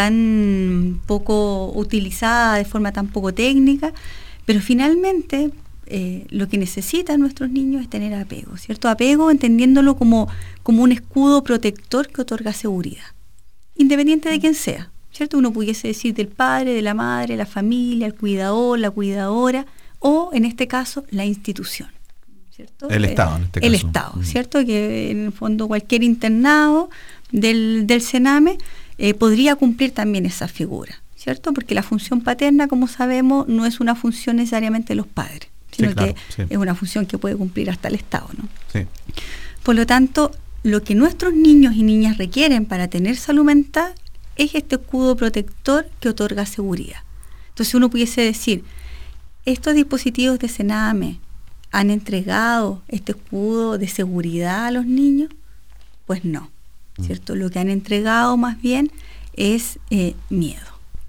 tan poco utilizada, de forma tan poco técnica, pero finalmente eh, lo que necesitan nuestros niños es tener apego, ¿cierto? Apego entendiéndolo como, como un escudo protector que otorga seguridad, independiente de quién sea, ¿cierto? Uno pudiese decir del padre, de la madre, la familia, el cuidador, la cuidadora, o en este caso, la institución, ¿cierto?
El Estado, en este
el
caso.
El Estado, ¿cierto? Que en el fondo cualquier internado del, del Sename eh, podría cumplir también esa figura, ¿cierto? Porque la función paterna, como sabemos, no es una función necesariamente de los padres, sino sí, claro, que sí. es una función que puede cumplir hasta el Estado, ¿no?
Sí.
Por lo tanto, lo que nuestros niños y niñas requieren para tener salud mental es este escudo protector que otorga seguridad. Entonces uno pudiese decir, ¿estos dispositivos de Sename han entregado este escudo de seguridad a los niños? Pues no, ¿cierto? Lo que han entregado más bien es eh, miedo.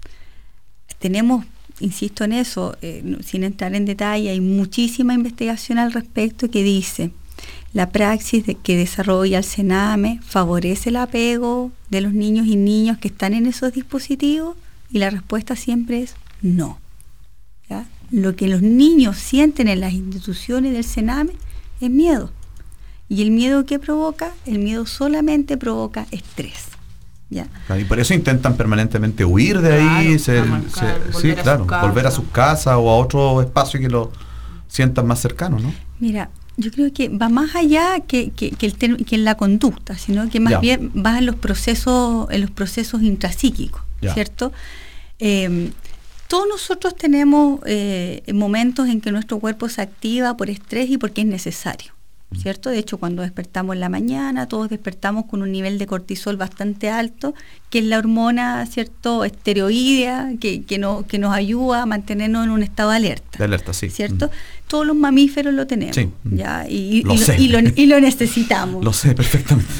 Tenemos, insisto en eso, eh, sin entrar en detalle, hay muchísima investigación al respecto que dice, la praxis de que desarrolla el Sename favorece el apego de los niños y niñas que están en esos dispositivos, y la respuesta siempre es no. ¿Ya? Lo que los niños sienten en las instituciones del Sename es miedo. ¿Y el miedo qué provoca? El miedo solamente provoca estrés. ¿Ya?
Y por eso intentan permanentemente huir de ahí, claro, se,
marcar,
se, sí, claro, volver a sus casas o a otro espacio que lo sientan más cercano, ¿no?
Mira, yo creo que va más allá que, que, que, el ten, que en la conducta, sino que más ya. bien va en los procesos, en los procesos intrapsíquicos, ya. ¿cierto? Eh, todos nosotros tenemos eh, momentos en que nuestro cuerpo se activa por estrés y porque es necesario, ¿cierto? De hecho, cuando despertamos en la mañana, todos despertamos con un nivel de cortisol bastante alto, que es la hormona, ¿cierto?, esteroidea, que, que, no, que nos ayuda a mantenernos en un estado de alerta.
De alerta, sí.
¿Cierto?
Mm.
Todos los mamíferos lo tenemos.
Sí.
¿Ya? Y,
lo
y,
sé.
y, lo, y lo necesitamos.
Lo sé perfectamente.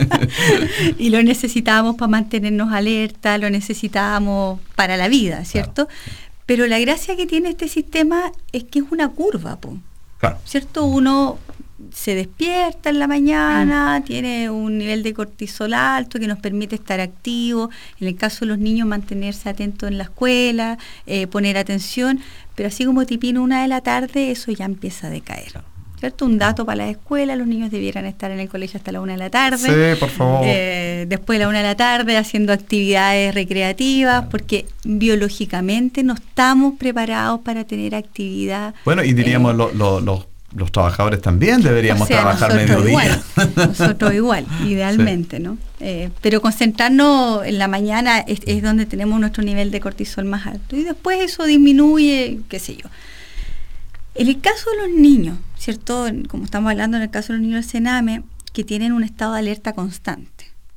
Y lo necesitamos para mantenernos alerta, lo necesitamos para la vida, ¿cierto? Claro. Pero la gracia que tiene este sistema es que es una curva, po.
Claro.
¿Cierto? Uno se despierta en la mañana, mm. tiene un nivel de cortisol alto que nos permite estar activos, en el caso de los niños mantenerse atentos en la escuela, eh, poner atención, pero así como tipino una de la tarde, eso ya empieza a decaer. Claro. ¿Cierto? Un dato para la escuela, los niños debieran estar en el colegio hasta la una de la tarde.
Sí, por favor.
Eh, después de la una de la tarde haciendo actividades recreativas, claro. porque biológicamente no estamos preparados para tener actividad.
Bueno, y diríamos eh, los lo, lo, los trabajadores también deberíamos o sea, trabajar mediodía.
Igual, nosotros igual, idealmente, sí. ¿no? Eh, pero concentrarnos en la mañana es, es donde tenemos nuestro nivel de cortisol más alto. Y después eso disminuye, qué sé yo. En el caso de los niños, ¿cierto? Como estamos hablando en el caso de los niños del Sename, que tienen un estado de alerta constante,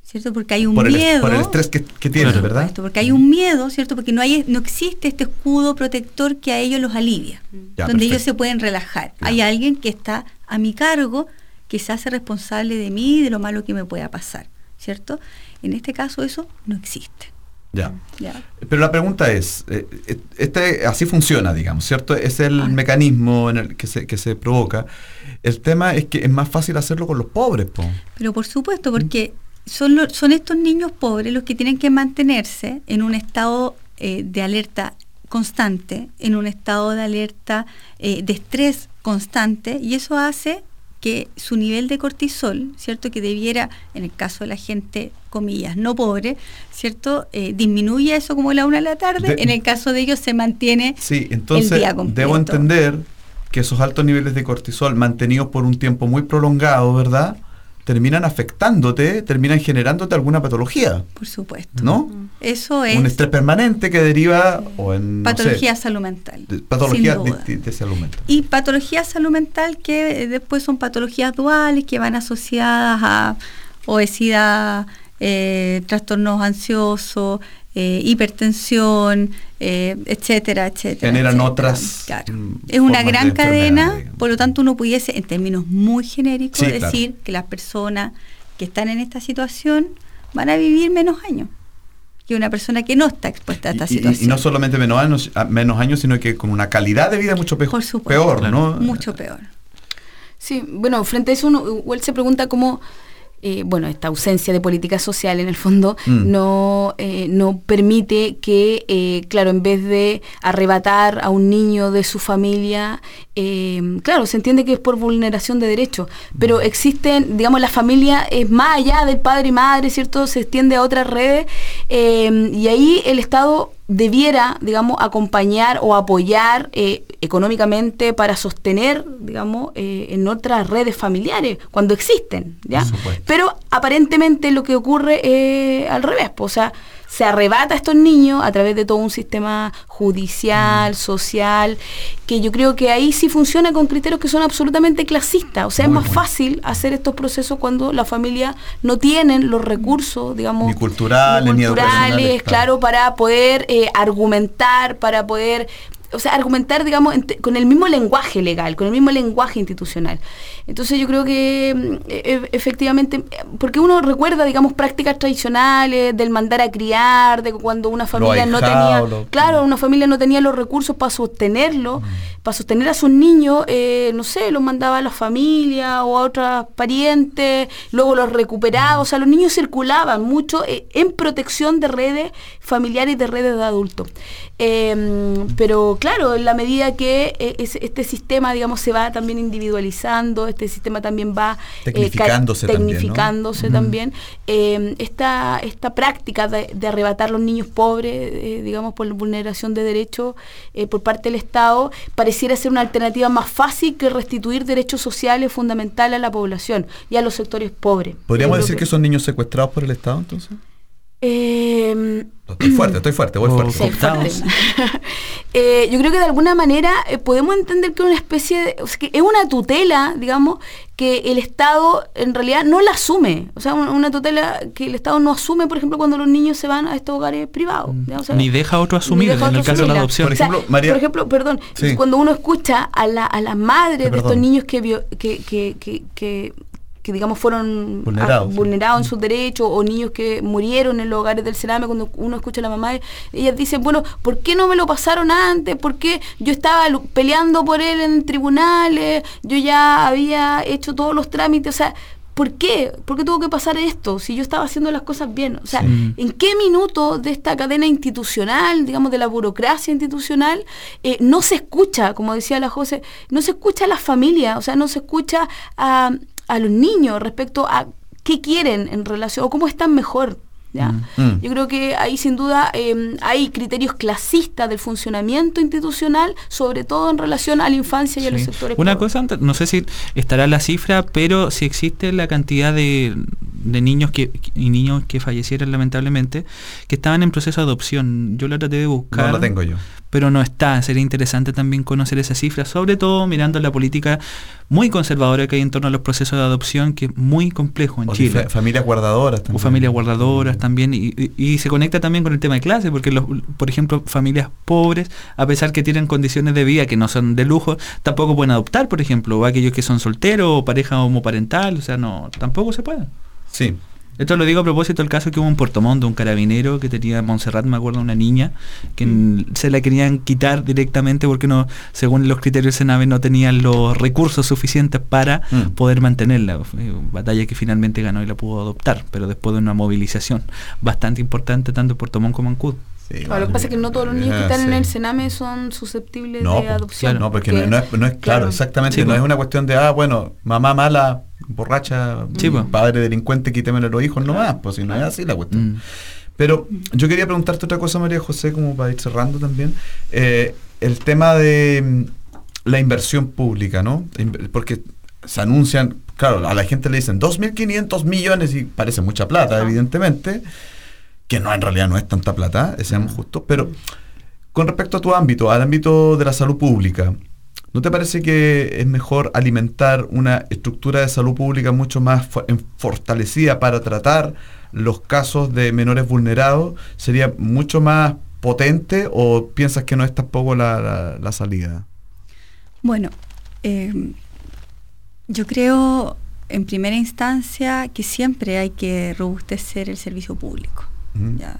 ¿cierto? Porque hay un
por el,
miedo.
Por el estrés que, que tienen, ¿verdad?
Esto, porque hay un miedo, ¿cierto? Porque no hay, no existe este escudo protector que a ellos los alivia,
ya,
donde
perfecto.
ellos se pueden relajar.
Ya.
Hay alguien que está a mi cargo, que se hace responsable de mí y de lo malo que me pueda pasar, ¿cierto? En este caso eso no existe.
Ya.
ya.
Pero la pregunta es, eh, este, así funciona, digamos, ¿cierto? Es el
Ah.
mecanismo en el que se, que se provoca. El tema es que es más fácil hacerlo con los pobres, po.
Pero por supuesto, porque son, lo, son estos niños pobres los que tienen que mantenerse en un estado eh, de alerta constante, en un estado de alerta eh, de estrés constante, y eso hace que su nivel de cortisol, ¿cierto? Que debiera, en el caso de la gente, comillas, no pobre, ¿cierto? Eh, disminuye eso como a la una de la tarde,
De,
en el caso de ellos se mantiene
sí, entonces
el día completo.
Debo entender que esos altos niveles de cortisol mantenidos por un tiempo muy prolongado, ¿verdad?, terminan afectándote, terminan generándote alguna patología.
Por supuesto.
¿No?
Eso es
un estrés permanente que deriva o en
patología
no sé,
salud mental.
De, patología
de,
de, de salud mental.
Y patología salud mental que eh, después son patologías duales que van asociadas a obesidad, eh, trastornos ansiosos, eh, hipertensión, eh, etcétera, etcétera.
Generan
etcétera.
otras.
Claro.
Mm,
es una gran
de
cadena,
digamos.
por lo tanto uno pudiese, en términos muy genéricos,
Sí,
decir
claro.
que las personas que están en esta situación van a vivir menos años que una persona que no está expuesta a esta
y,
situación.
Y, y no solamente menos años, menos años, sino que con una calidad de vida mucho pe-
por supuesto,
peor,
claro.
¿no?
Mucho peor.
Sí, bueno, frente a eso uno igual se pregunta cómo, eh, bueno, esta ausencia de política social en el fondo mm. no, eh, no permite que, eh, claro, en vez de arrebatar a un niño de su familia, eh, claro, se entiende que es por vulneración de derechos, pero existen, digamos, la familia es más allá del padre y madre, ¿cierto? Se extiende a otras redes eh, y ahí el Estado debiera, digamos, acompañar o apoyar eh, económicamente para sostener, digamos, eh, en otras redes familiares, cuando existen, ¿ya? Pero aparentemente lo que ocurre es al revés, pues, o sea, se arrebata a estos niños a través de todo un sistema judicial, mm. social, que yo creo que ahí sí funciona con criterios que son absolutamente clasistas. O sea, muy es más bueno. fácil hacer estos procesos cuando la familia no tienen los recursos, digamos,
ni culturales,
ni, culturales, ni claro, para poder eh, argumentar, para poder... O sea, argumentar, digamos, ent- con el mismo lenguaje legal, con el mismo lenguaje institucional. Entonces yo creo que e- efectivamente, porque uno recuerda, digamos, prácticas tradicionales del mandar a criar, de cuando una familia no tenía, lo, claro, una familia no tenía los recursos para sostenerlo, mm. para sostener a sus niños, eh, no sé, los mandaba a la familia o a otras parientes, luego los recuperaba, mm. o sea, los niños circulaban mucho eh, en protección de redes familiares y de redes de adultos. Eh, pero claro, en la medida que eh, es, este sistema, digamos, se va también individualizando, este sistema también va
tecnificándose,
eh, ca- tecnificándose también, ¿no? también eh, esta, esta práctica de, de arrebatar a los niños pobres, eh, digamos, por vulneración de derechos eh, por parte del Estado, pareciera ser una alternativa más fácil que restituir derechos sociales fundamentales a la población y a los sectores pobres.
¿Podríamos decir que... que son niños secuestrados por el Estado, entonces?
Eh,
estoy fuerte, estoy fuerte, voy fuerte.
Sí, fuerte. eh, yo creo que de alguna manera eh, podemos entender que es una especie de, o sea, que es una tutela, digamos, que el Estado en realidad no la asume. O sea, una, una tutela que el Estado no asume, por ejemplo, cuando los niños se van a estos hogares privados.
Mm.
O sea,
ni deja a otro asumir
deja
en
otro
el caso de la adopción.
Por ejemplo,
o sea,
María,
por ejemplo perdón,
sí.
cuando uno escucha a la, a las madres de
Perdón.
estos niños que, bio, que, que, que, que que digamos fueron
vulnerados,
a, vulnerados en sus derechos, o niños que murieron en los hogares del Sename, cuando uno escucha a la mamá, ellas dicen, bueno, ¿por qué no me lo pasaron antes? ¿Por qué yo estaba peleando por él en tribunales? Yo ya había hecho todos los trámites, o sea, ¿por qué? ¿Por qué tuvo que pasar esto? Si yo estaba haciendo las cosas bien. O sea, sí. ¿en qué minuto de esta cadena institucional, digamos, de la burocracia institucional, eh, no se escucha, como decía la José, no se escucha a las familias, o sea, no se escucha a... a los niños respecto a qué quieren en relación o cómo están mejor, ¿ya? Mm. Yo creo que ahí sin duda eh, hay criterios clasistas del funcionamiento institucional, sobre todo en relación a la infancia y sí. a los sectores
Una
pobres.
cosa, no sé si estará la cifra, pero si existe la cantidad de, de niños que y niños que fallecieron lamentablemente, que estaban en proceso de adopción. Yo la traté de buscar.
No la tengo yo.
pero no está. Sería interesante también conocer esa cifra, sobre todo mirando la política muy conservadora que hay en torno a los procesos de adopción, que es muy complejo en
o
Chile.
Fa- familias guardadoras también.
O familias guardadoras también, y, y, y se conecta también con el tema de clase, porque los, por ejemplo, familias pobres, a pesar que tienen condiciones de vida que no son de lujo, tampoco pueden adoptar, por ejemplo, o aquellos que son solteros o pareja homoparental, o sea, no, tampoco se puede.
Sí.
Esto lo digo a propósito del caso que hubo en Puerto Montt, de un carabinero que tenía en Montserrat, me acuerdo, una niña que mm. se la querían quitar directamente porque no, según los criterios del Sename, no tenían los recursos suficientes para mm. poder mantenerla. Fue una batalla que finalmente ganó y la pudo adoptar, pero después de una movilización bastante importante tanto en Puerto Montt como en Ancud.
Sí, claro, lo que pasa es que no todos los niños que están sí. en el Sename son susceptibles
no,
de adopción.
Claro, no, porque no, no, es, no es claro, claro exactamente, sí, no pues. es una cuestión de, ah, bueno, mamá mala, borracha, sí, pues. padre delincuente, quítemele los hijos, no más, pues si no es así la cuestión. Mm. Pero yo quería preguntarte otra cosa, María José, como para ir cerrando también, eh, el tema de la inversión pública, ¿no? Porque se anuncian, claro, a la gente le dicen dos mil quinientos millones y parece mucha plata, no. evidentemente, que no, en realidad no es tanta plata, seamos justos, pero con respecto a tu ámbito, al ámbito de la salud pública, ¿no te parece que es mejor alimentar una estructura de salud pública mucho más for- fortalecida para tratar los casos de menores vulnerados? ¿Sería mucho más potente o piensas que no es tampoco la, la, la salida?
Bueno, eh, yo creo en primera instancia que siempre hay que robustecer el servicio público. Uh-huh. Ya,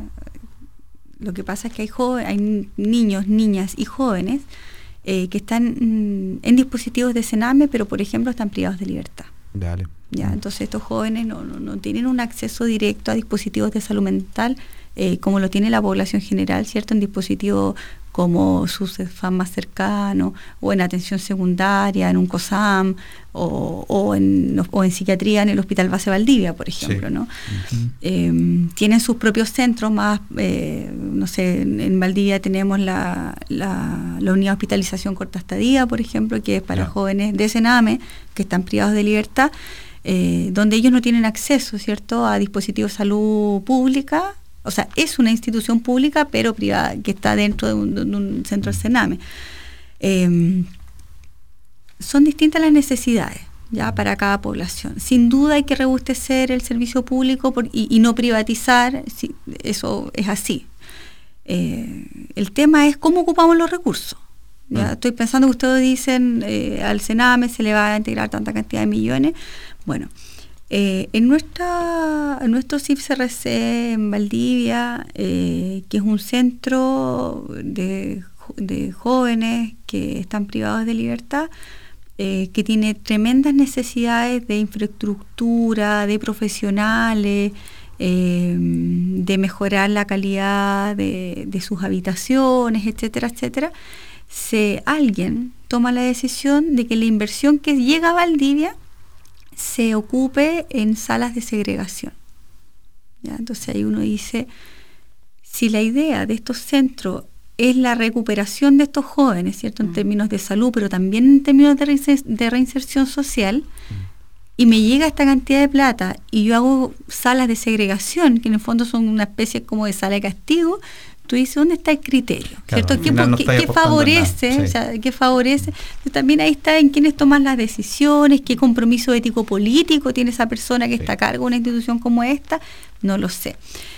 lo que pasa es que hay, joven, hay niños, niñas y jóvenes eh, que están mm, en dispositivos de Sename, pero por ejemplo están privados de libertad.
Dale.
Ya, uh-huh. Entonces estos jóvenes no, no, no tienen un acceso directo a dispositivos de salud mental eh, como lo tiene la población general, ¿cierto? En dispositivos como su CEFAM más cercano, o en atención secundaria, en un COSAM, o, o, en, o en psiquiatría en el Hospital Base Valdivia, por ejemplo, sí. ¿no? Uh-huh. Eh, tienen sus propios centros más, eh, no sé, en, en Valdivia tenemos la, la, la unidad de hospitalización corta estadía, por ejemplo, que es para yeah. jóvenes de Sename, que están privados de libertad, eh, donde ellos no tienen acceso, ¿cierto?, a dispositivos de salud pública. O sea, es una institución pública, pero privada, que está dentro de un, de un centro del Sename. Eh, son distintas las necesidades, ya, para cada población. Sin duda hay que robustecer el servicio público por, y, y no privatizar, sí, eso es así. Eh, el tema es cómo ocupamos los recursos. Ya, mm. Estoy pensando que ustedes dicen, eh, al Sename se le va a integrar tanta cantidad de millones. Bueno, Eh, en, nuestra, en nuestro C I F C R C en Valdivia, eh, que es un centro de, de jóvenes que están privados de libertad, eh, que tiene tremendas necesidades de infraestructura, de profesionales, eh, de mejorar la calidad de, de sus habitaciones, etcétera, etcétera, se, alguien toma la decisión de que la inversión que llega a Valdivia se ocupe en salas de segregación. ¿Ya? Entonces ahí uno dice, si la idea de estos centros es la recuperación de estos jóvenes, ¿cierto?, en mm. términos de salud, pero también en términos de, reinser- de reinserción social, mm. y me llega esta cantidad de plata y yo hago salas de segregación, que en el fondo son una especie como de sala de castigo, tú dices, ¿dónde está el criterio? Claro, ¿cierto? ¿Qué, no ¿qué, ¿qué favorece? Sí. O sea, ¿qué favorece? También ahí está en quiénes toman las decisiones, qué compromiso ético-político tiene esa persona que sí. está a cargo de una institución como esta, no lo sé.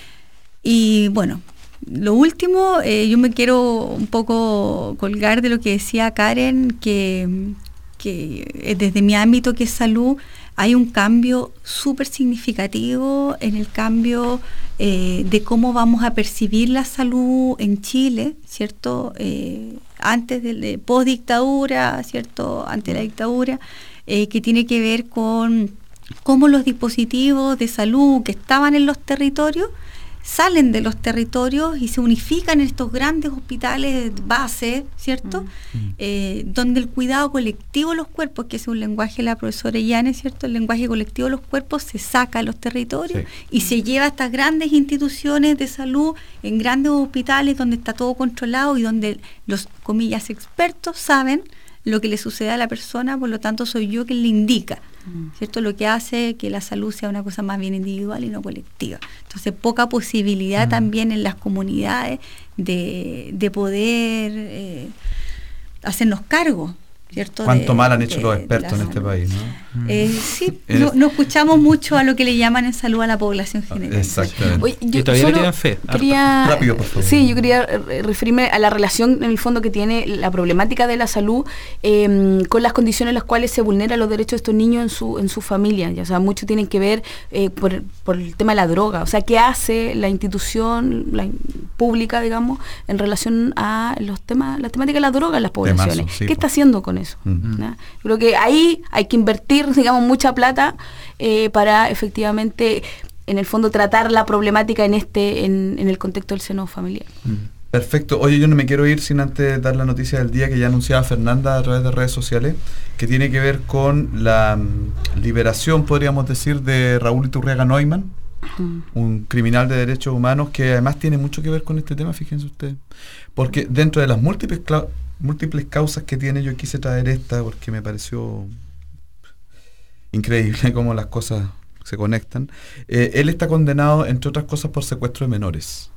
Y bueno, lo último, eh, yo me quiero un poco colgar de lo que decía Karen, que, que desde mi ámbito que es salud, hay un cambio súper significativo en el cambio eh, de cómo vamos a percibir la salud en Chile, ¿cierto? Eh, antes de, de post-dictadura, ¿cierto? Ante la dictadura, eh, que tiene que ver con cómo los dispositivos de salud que estaban en los territorios salen de los territorios y se unifican en estos grandes hospitales base, ¿cierto? Mm. Eh, donde el cuidado colectivo de los cuerpos, que es un lenguaje de la profesora Yanes, ¿cierto? El lenguaje colectivo de los cuerpos se saca a los territorios sí. y se lleva a estas grandes instituciones de salud, en grandes hospitales donde está todo controlado y donde los, comillas, expertos saben lo que le sucede a la persona, por lo tanto soy yo quien le indica, ¿cierto? Lo que hace que la salud sea una cosa más bien individual y no colectiva. Entonces, poca posibilidad mm. también en las comunidades de, de poder eh, hacernos cargo, ¿cierto?
¿Cuánto
de,
mal han hecho
de,
los expertos en este país, no?
Eh, sí, no, no escuchamos mucho a lo que le llaman en salud a la población general.
Exactamente.
Oye, yo
y todavía
solo
le fe.
Quería,
Rápido, por favor.
Sí, yo quería referirme a la relación, en el fondo, que tiene la problemática de la salud eh, con las condiciones en las cuales se vulneran los derechos de estos niños en su en su familia. Ya, o sea, mucho tienen que ver eh, por, por el tema de la droga. O sea, ¿qué hace la institución la pública, digamos, en relación a los temas, la temática de la droga en las poblaciones?
Temazo, sí,
¿Qué
pues.
está haciendo con eso? Mm. Creo que ahí hay que invertir, digamos, mucha plata eh, para efectivamente, en el fondo, tratar la problemática en este en, en el contexto del seno familiar.
Perfecto. Oye, yo no me quiero ir sin antes dar la noticia del día que ya anunciaba Fernanda a través de redes sociales, que tiene que ver con la um, liberación, podríamos decir, de Raúl Iturriaga Neumann, uh-huh. un criminal de derechos humanos que además tiene mucho que ver con este tema, fíjense ustedes, porque dentro de las múltiples cla- múltiples causas que tiene, yo quise traer esta porque me pareció increíble cómo las cosas se conectan. Eh, él está condenado, entre otras cosas, por secuestro de menores.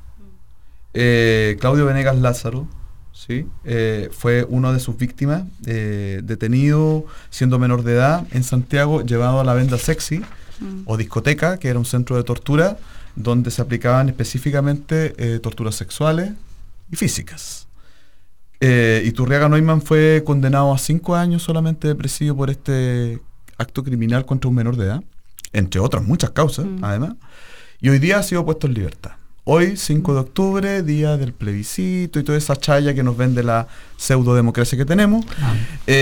Eh, Claudio Venegas Lázaro, ¿sí? eh, fue uno de sus víctimas, eh, detenido siendo menor de edad en Santiago, llevado a la Venda Sexy mm. o discoteca, que era un centro de tortura donde se aplicaban específicamente eh, torturas sexuales y físicas. Eh, Iturriaga Neumann fue condenado a cinco años solamente de presidio por este acto criminal contra un menor de edad, entre otras muchas causas, mm. además, y hoy día ha sido puesto en libertad. Hoy, cinco de octubre, día del plebiscito y toda esa chaya que nos vende la pseudodemocracia que tenemos, ah.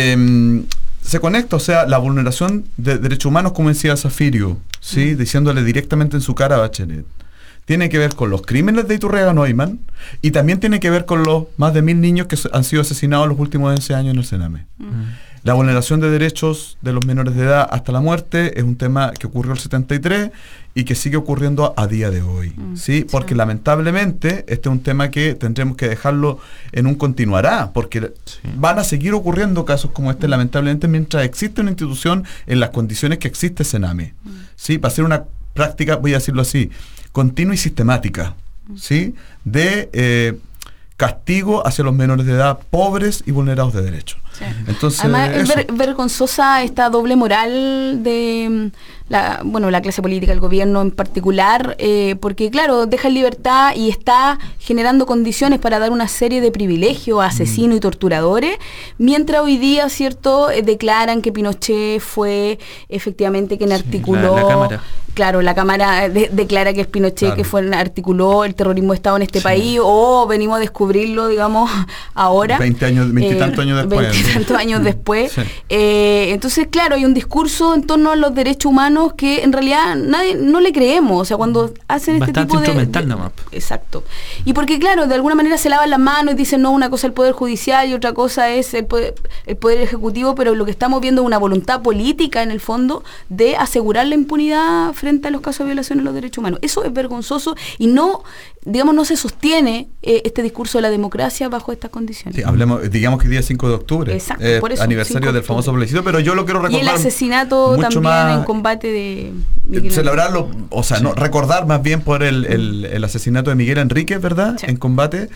eh, se conecta, o sea, la vulneración de derechos humanos, como decía Zafirio, ¿sí? Mm. diciéndole directamente en su cara a Bachelet. Tiene que ver con los crímenes de Iturriaga Neumann y también tiene que ver con los más de mil niños que han sido asesinados en los últimos once años en el Sename. Mm. La vulneración de derechos de los menores de edad hasta la muerte es un tema que ocurrió en el setenta y tres y que sigue ocurriendo a, a día de hoy, mm, ¿sí? Porque sí. lamentablemente este es un tema que tendremos que dejarlo en un continuará, porque sí. van a seguir ocurriendo casos como este, mm. lamentablemente, mientras existe una institución en las condiciones que existe Sename, mm. ¿sí? Para hacer una práctica, voy a decirlo así, continua y sistemática, ¿sí? de eh, castigo hacia los menores de edad pobres y vulnerados de derechos.
Sí.
Entonces,
además es
eso.
ver, vergonzosa esta doble moral de la, bueno, la clase política, el gobierno en particular, eh, porque claro, deja en libertad y está generando condiciones para dar una serie de privilegios a asesinos mm. y torturadores, mientras hoy día, cierto, eh, declaran que Pinochet fue efectivamente quien sí, articuló
la, la cámara.
Claro, la Cámara de, declara que es Pinochet claro. que fue articuló el terrorismo de Estado en este sí. país, o venimos a descubrirlo, digamos, ahora.
veinte años, veintitantos eh, años después.
veintitantos años después.
Sí.
Eh, entonces, claro, hay un discurso en torno a los derechos humanos que en realidad nadie no le creemos. O sea, cuando hacen
Bastante
este tipo de...
instrumental nomás.
Exacto. Y porque, claro, de alguna manera se lavan las manos y dicen, no, una cosa es el Poder Judicial y otra cosa es el Poder, el poder Ejecutivo, pero lo que estamos viendo es una voluntad política, en el fondo, de asegurar la impunidad frente a los casos de violación de los derechos humanos. Eso es vergonzoso y no, digamos, no se sostiene eh, este discurso de la democracia bajo estas condiciones.
Sí, hablemos, digamos que día cinco de octubre,
Exacto,
eh,
por eso,
aniversario del famoso plebiscito, pero yo lo quiero recordar.
Y el asesinato
mucho
también
más,
en combate de
Miguel celebrarlo, o sea, sí. no recordar más bien por el, el, el asesinato de Miguel Enríquez, ¿verdad? Sí. En combate,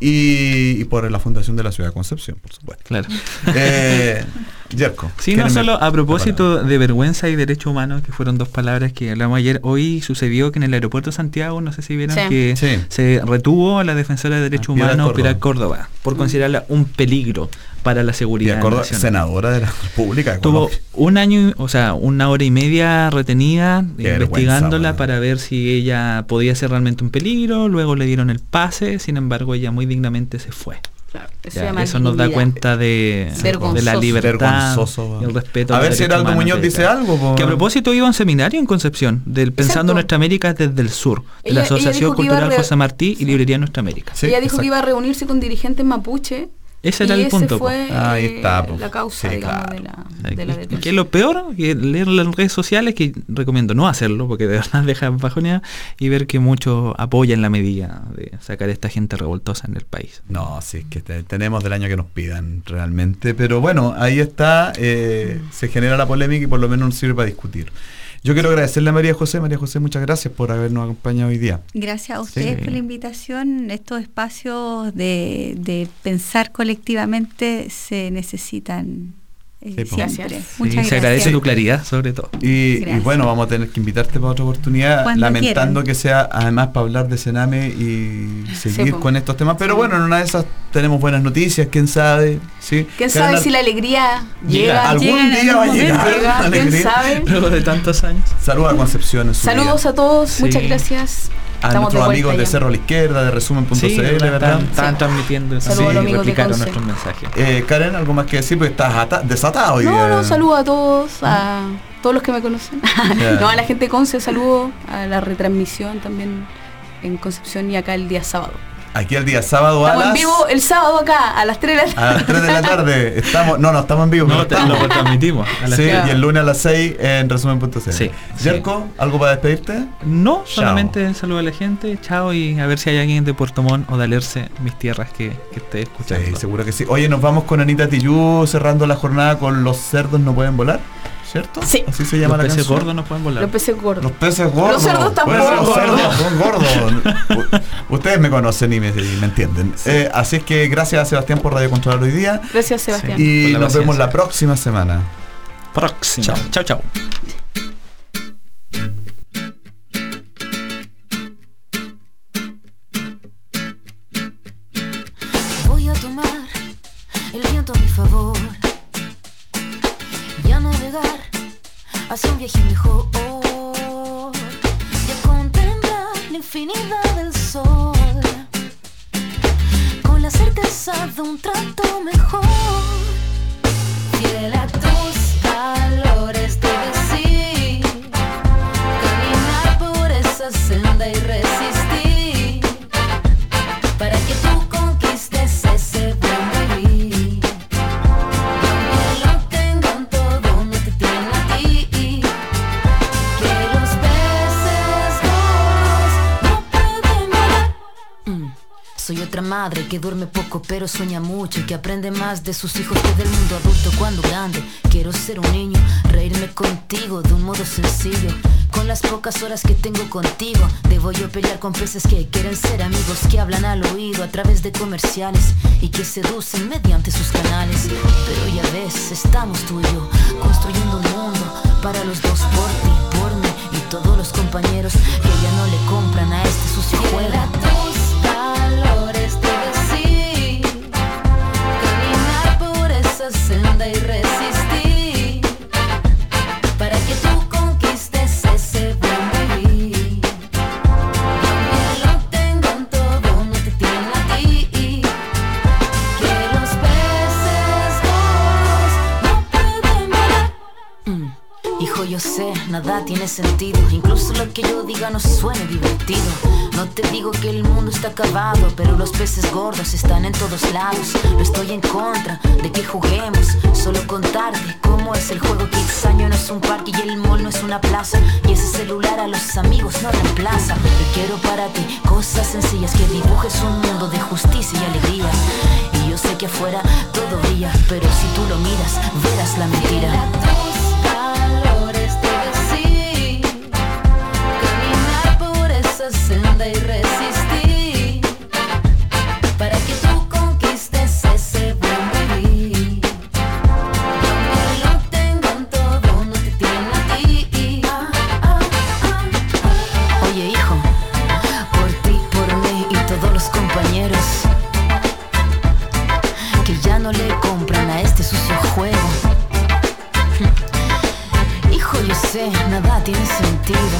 y, y por la fundación de la ciudad de Concepción, por supuesto.
Claro.
Eh, Yerko.
Sí, no solo a propósito de vergüenza y derechos humanos, que fueron dos palabras que hablamos ayer, hoy sucedió que en el aeropuerto de Santiago, no sé si vieron sí. que sí. se retuvo a la defensora de derechos ah, humanos, Pilar Córdoba, Córdoba por mm. considerarla un peligro para la seguridad
Córdoba,
nacional.
Senadora de la República de
Tuvo un año, o sea, una hora y media retenida, Qué investigándola para ver si ella podía ser realmente un peligro, luego le dieron el pase, sin embargo ella muy dignamente se fue.
Claro,
ya, eso nos da cuenta de, de la libertad y el respeto.
A ver si Heraldo Muñoz dice algo. Por...
Que a propósito iba a un seminario en Concepción, del Pensando Nuestra América desde el Sur, de
ella,
la Asociación Cultural
re...
José Martí y Librería Nuestra América.
Sí, ella dijo exacto. que iba a reunirse con dirigentes mapuche
Ese era
y
el
ese
punto.
fue
po. Ahí está, po.
la causa,
Sí,
digamos,
claro.
de la, de la detención.
Que es lo peor, que leerlo en redes sociales, que recomiendo no hacerlo, porque de verdad deja bajoneada, y ver que muchos apoyan la medida de sacar a esta gente revoltosa en el país.
No, sí, es que te- tenemos del año que nos pidan realmente, pero bueno, ahí está, eh, se genera la polémica y por lo menos nos sirve para discutir. Yo quiero agradecerle a María José. María José, muchas gracias por habernos acompañado hoy día.
Gracias a ustedes
Sí.
por la invitación. Estos espacios de, de pensar colectivamente se necesitan eh,
Sí, pues.
siempre.
Gracias.
Sí,
Muchas
se agradece
gracias.
tu claridad, sobre todo.
Y, y
Gracias.
bueno, vamos a tener que invitarte para otra oportunidad,
Cuando
lamentando
quieran.
que sea además para hablar de Sename y seguir
po.
con estos temas. Pero
Sí.
bueno, en una de esas tenemos buenas noticias, quién sabe. ¿Sí?
¿Quién
Que
sabe
van a-
si la alegría llega?
algún
Llega en
día
algún
va a
momento.
llegar
Llega,
la
¿quién
alegría.
sabe?
Luego de tantos años.
Saludos a Concepción en su
Saludos
día.
a todos,
Sí.
muchas gracias.
A
Estamos de
nuestros
vuelta
amigos de
ya.
Cerro a la Izquierda, de resumen punto c
Sí,
l, ¿verdad?
estaban, estaban
Sí.
transmitiendo
Saludos
a los
y
amigos de
replicaron
Conce.
nuestros mensajes.
Eh, Karen, ¿algo más que decir? Porque estás ata- desatado hoy
No,
día.
no, saludo a todos, a todos los que me conocen.
Ya.
No, a la gente de Conce, saludo a la retransmisión también en Concepción y acá el día sábado.
Aquí el día sábado a
Estamos en
las,
vivo el sábado acá, a las tres de la
a
tarde.
las tres de la tarde. Estamos, no, no, estamos en vivo.
No,
pero
te,
estamos.
lo transmitimos. A las
Sí,
tres.
y el lunes a las seis en resumen punto c l.
Sí,
Yerko, ¿algo para despedirte?
No,
Chao.
solamente saludo a la gente, chao, y a ver si hay alguien de Puerto Montt o de Alerce, mis tierras, que, que esté escuchando.
Sí, seguro que sí. Oye, nos vamos con Anita Tijoux cerrando la jornada con Los cerdos no pueden volar, ¿cierto?
Sí.
Así se llama
Los
la
peces
canción.
gordos no pueden volar.
Los peces gordos.
Los peces gordos.
Los cerdos tampoco.
Bueno, los cerdos son gordos. U- Ustedes me conocen y me, y me entienden. Eh, así es que gracias a Sebastián por Radio Controlar hoy día.
Gracias, Sebastián.
Y
Por la
nos vemos
paciencia.
la próxima semana.
Próximo.
Chao.
Chao, chao.
Voy a tomar el viento a mi favor y a navegar hacia un viaje mejor y a contemplar la infinidad del sol con la certeza de un trato mejor. Fiel a tus valores debes ir, caminar por esa senda y resistir para que tú conquistes ese buen vivir. Y aunque lo tengan todo, no te tienen a ti. Que los peces gordos no pueden volar. Mm. Soy otra madre que duerme poco pero sueña mucho y que aprende más de sus hijos que del mundo adulto cuando grande. Quiero ser un niño, reírme contigo de un modo sencillo. Con las pocas horas que tengo contigo, debo yo pelear con peces que quieren ser amigos, que hablan al oído a través de comerciales y que seducen mediante sus canales. Pero ya ves, estamos tú y yo construyendo un mundo para los dos, por ti, por mí y todos los compañeros que ya no le compran a este sucio juego. Valores debes ir, caminar por esa senda y resistir para que tú conquistes ese buen vivir. Y aunque lo tengan todo, no te tienen a ti. Que los peces gordos no pueden volar. Mm. Hijo, yo sé, nada tiene sentido. Incluso lo que yo diga no suene divertido. No te digo que el mundo está acabado, pero los peces gordos están en todos lados. No estoy en contra de que juguemos, solo contarte cómo es el juego. Kidsaño no es un parque y el mall no es una plaza, y ese celular a los amigos no reemplaza. Yo quiero para ti cosas sencillas, que dibujes un mundo de justicia y alegría. Y yo sé que afuera todo brilla, pero si tú lo miras, verás la mentira. Valores debes ir, caminar por esa senda y resistir para que tú conquistes ese buen vivir. Y aunque lo tengan todo, no te tienen a ti. Ah, ah, ah, ah. Oye, hijo, por ti, por mí y todos los compañeros que ya no le compran a este sucio juego. Hijo, yo sé, nada tiene sentido.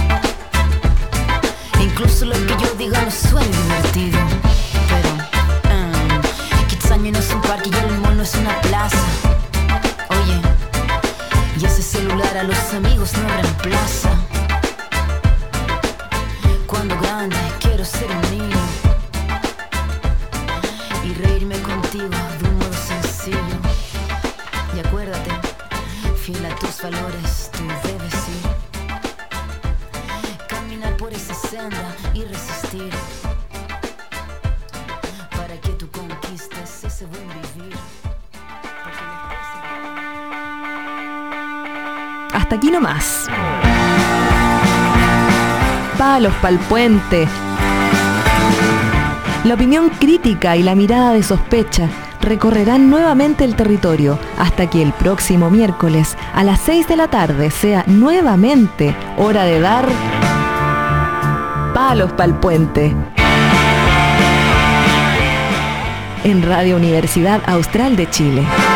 Incluso lo que yo diga no suena divertido. Pero um, Kidsaño no es un parque y el mall no es una plaza. Oye, y ese celular a los amigos no reemplaza. Cuando grande quiero ser un niño y reírme contigo. contigo de un modo sencillo. Y acuérdate, fiel a tus valores, tú debes ir. Caminar por esa senda y resistir. Para que tú conquistes ese buen vivir.
Hasta aquí nomás. Palos pa'l puente. La opinión crítica y la mirada de sospecha recorrerán nuevamente el territorio hasta que el próximo miércoles a las seis de la tarde sea nuevamente hora de dar palos pa'l puente. En Radio Universidad Austral de Chile.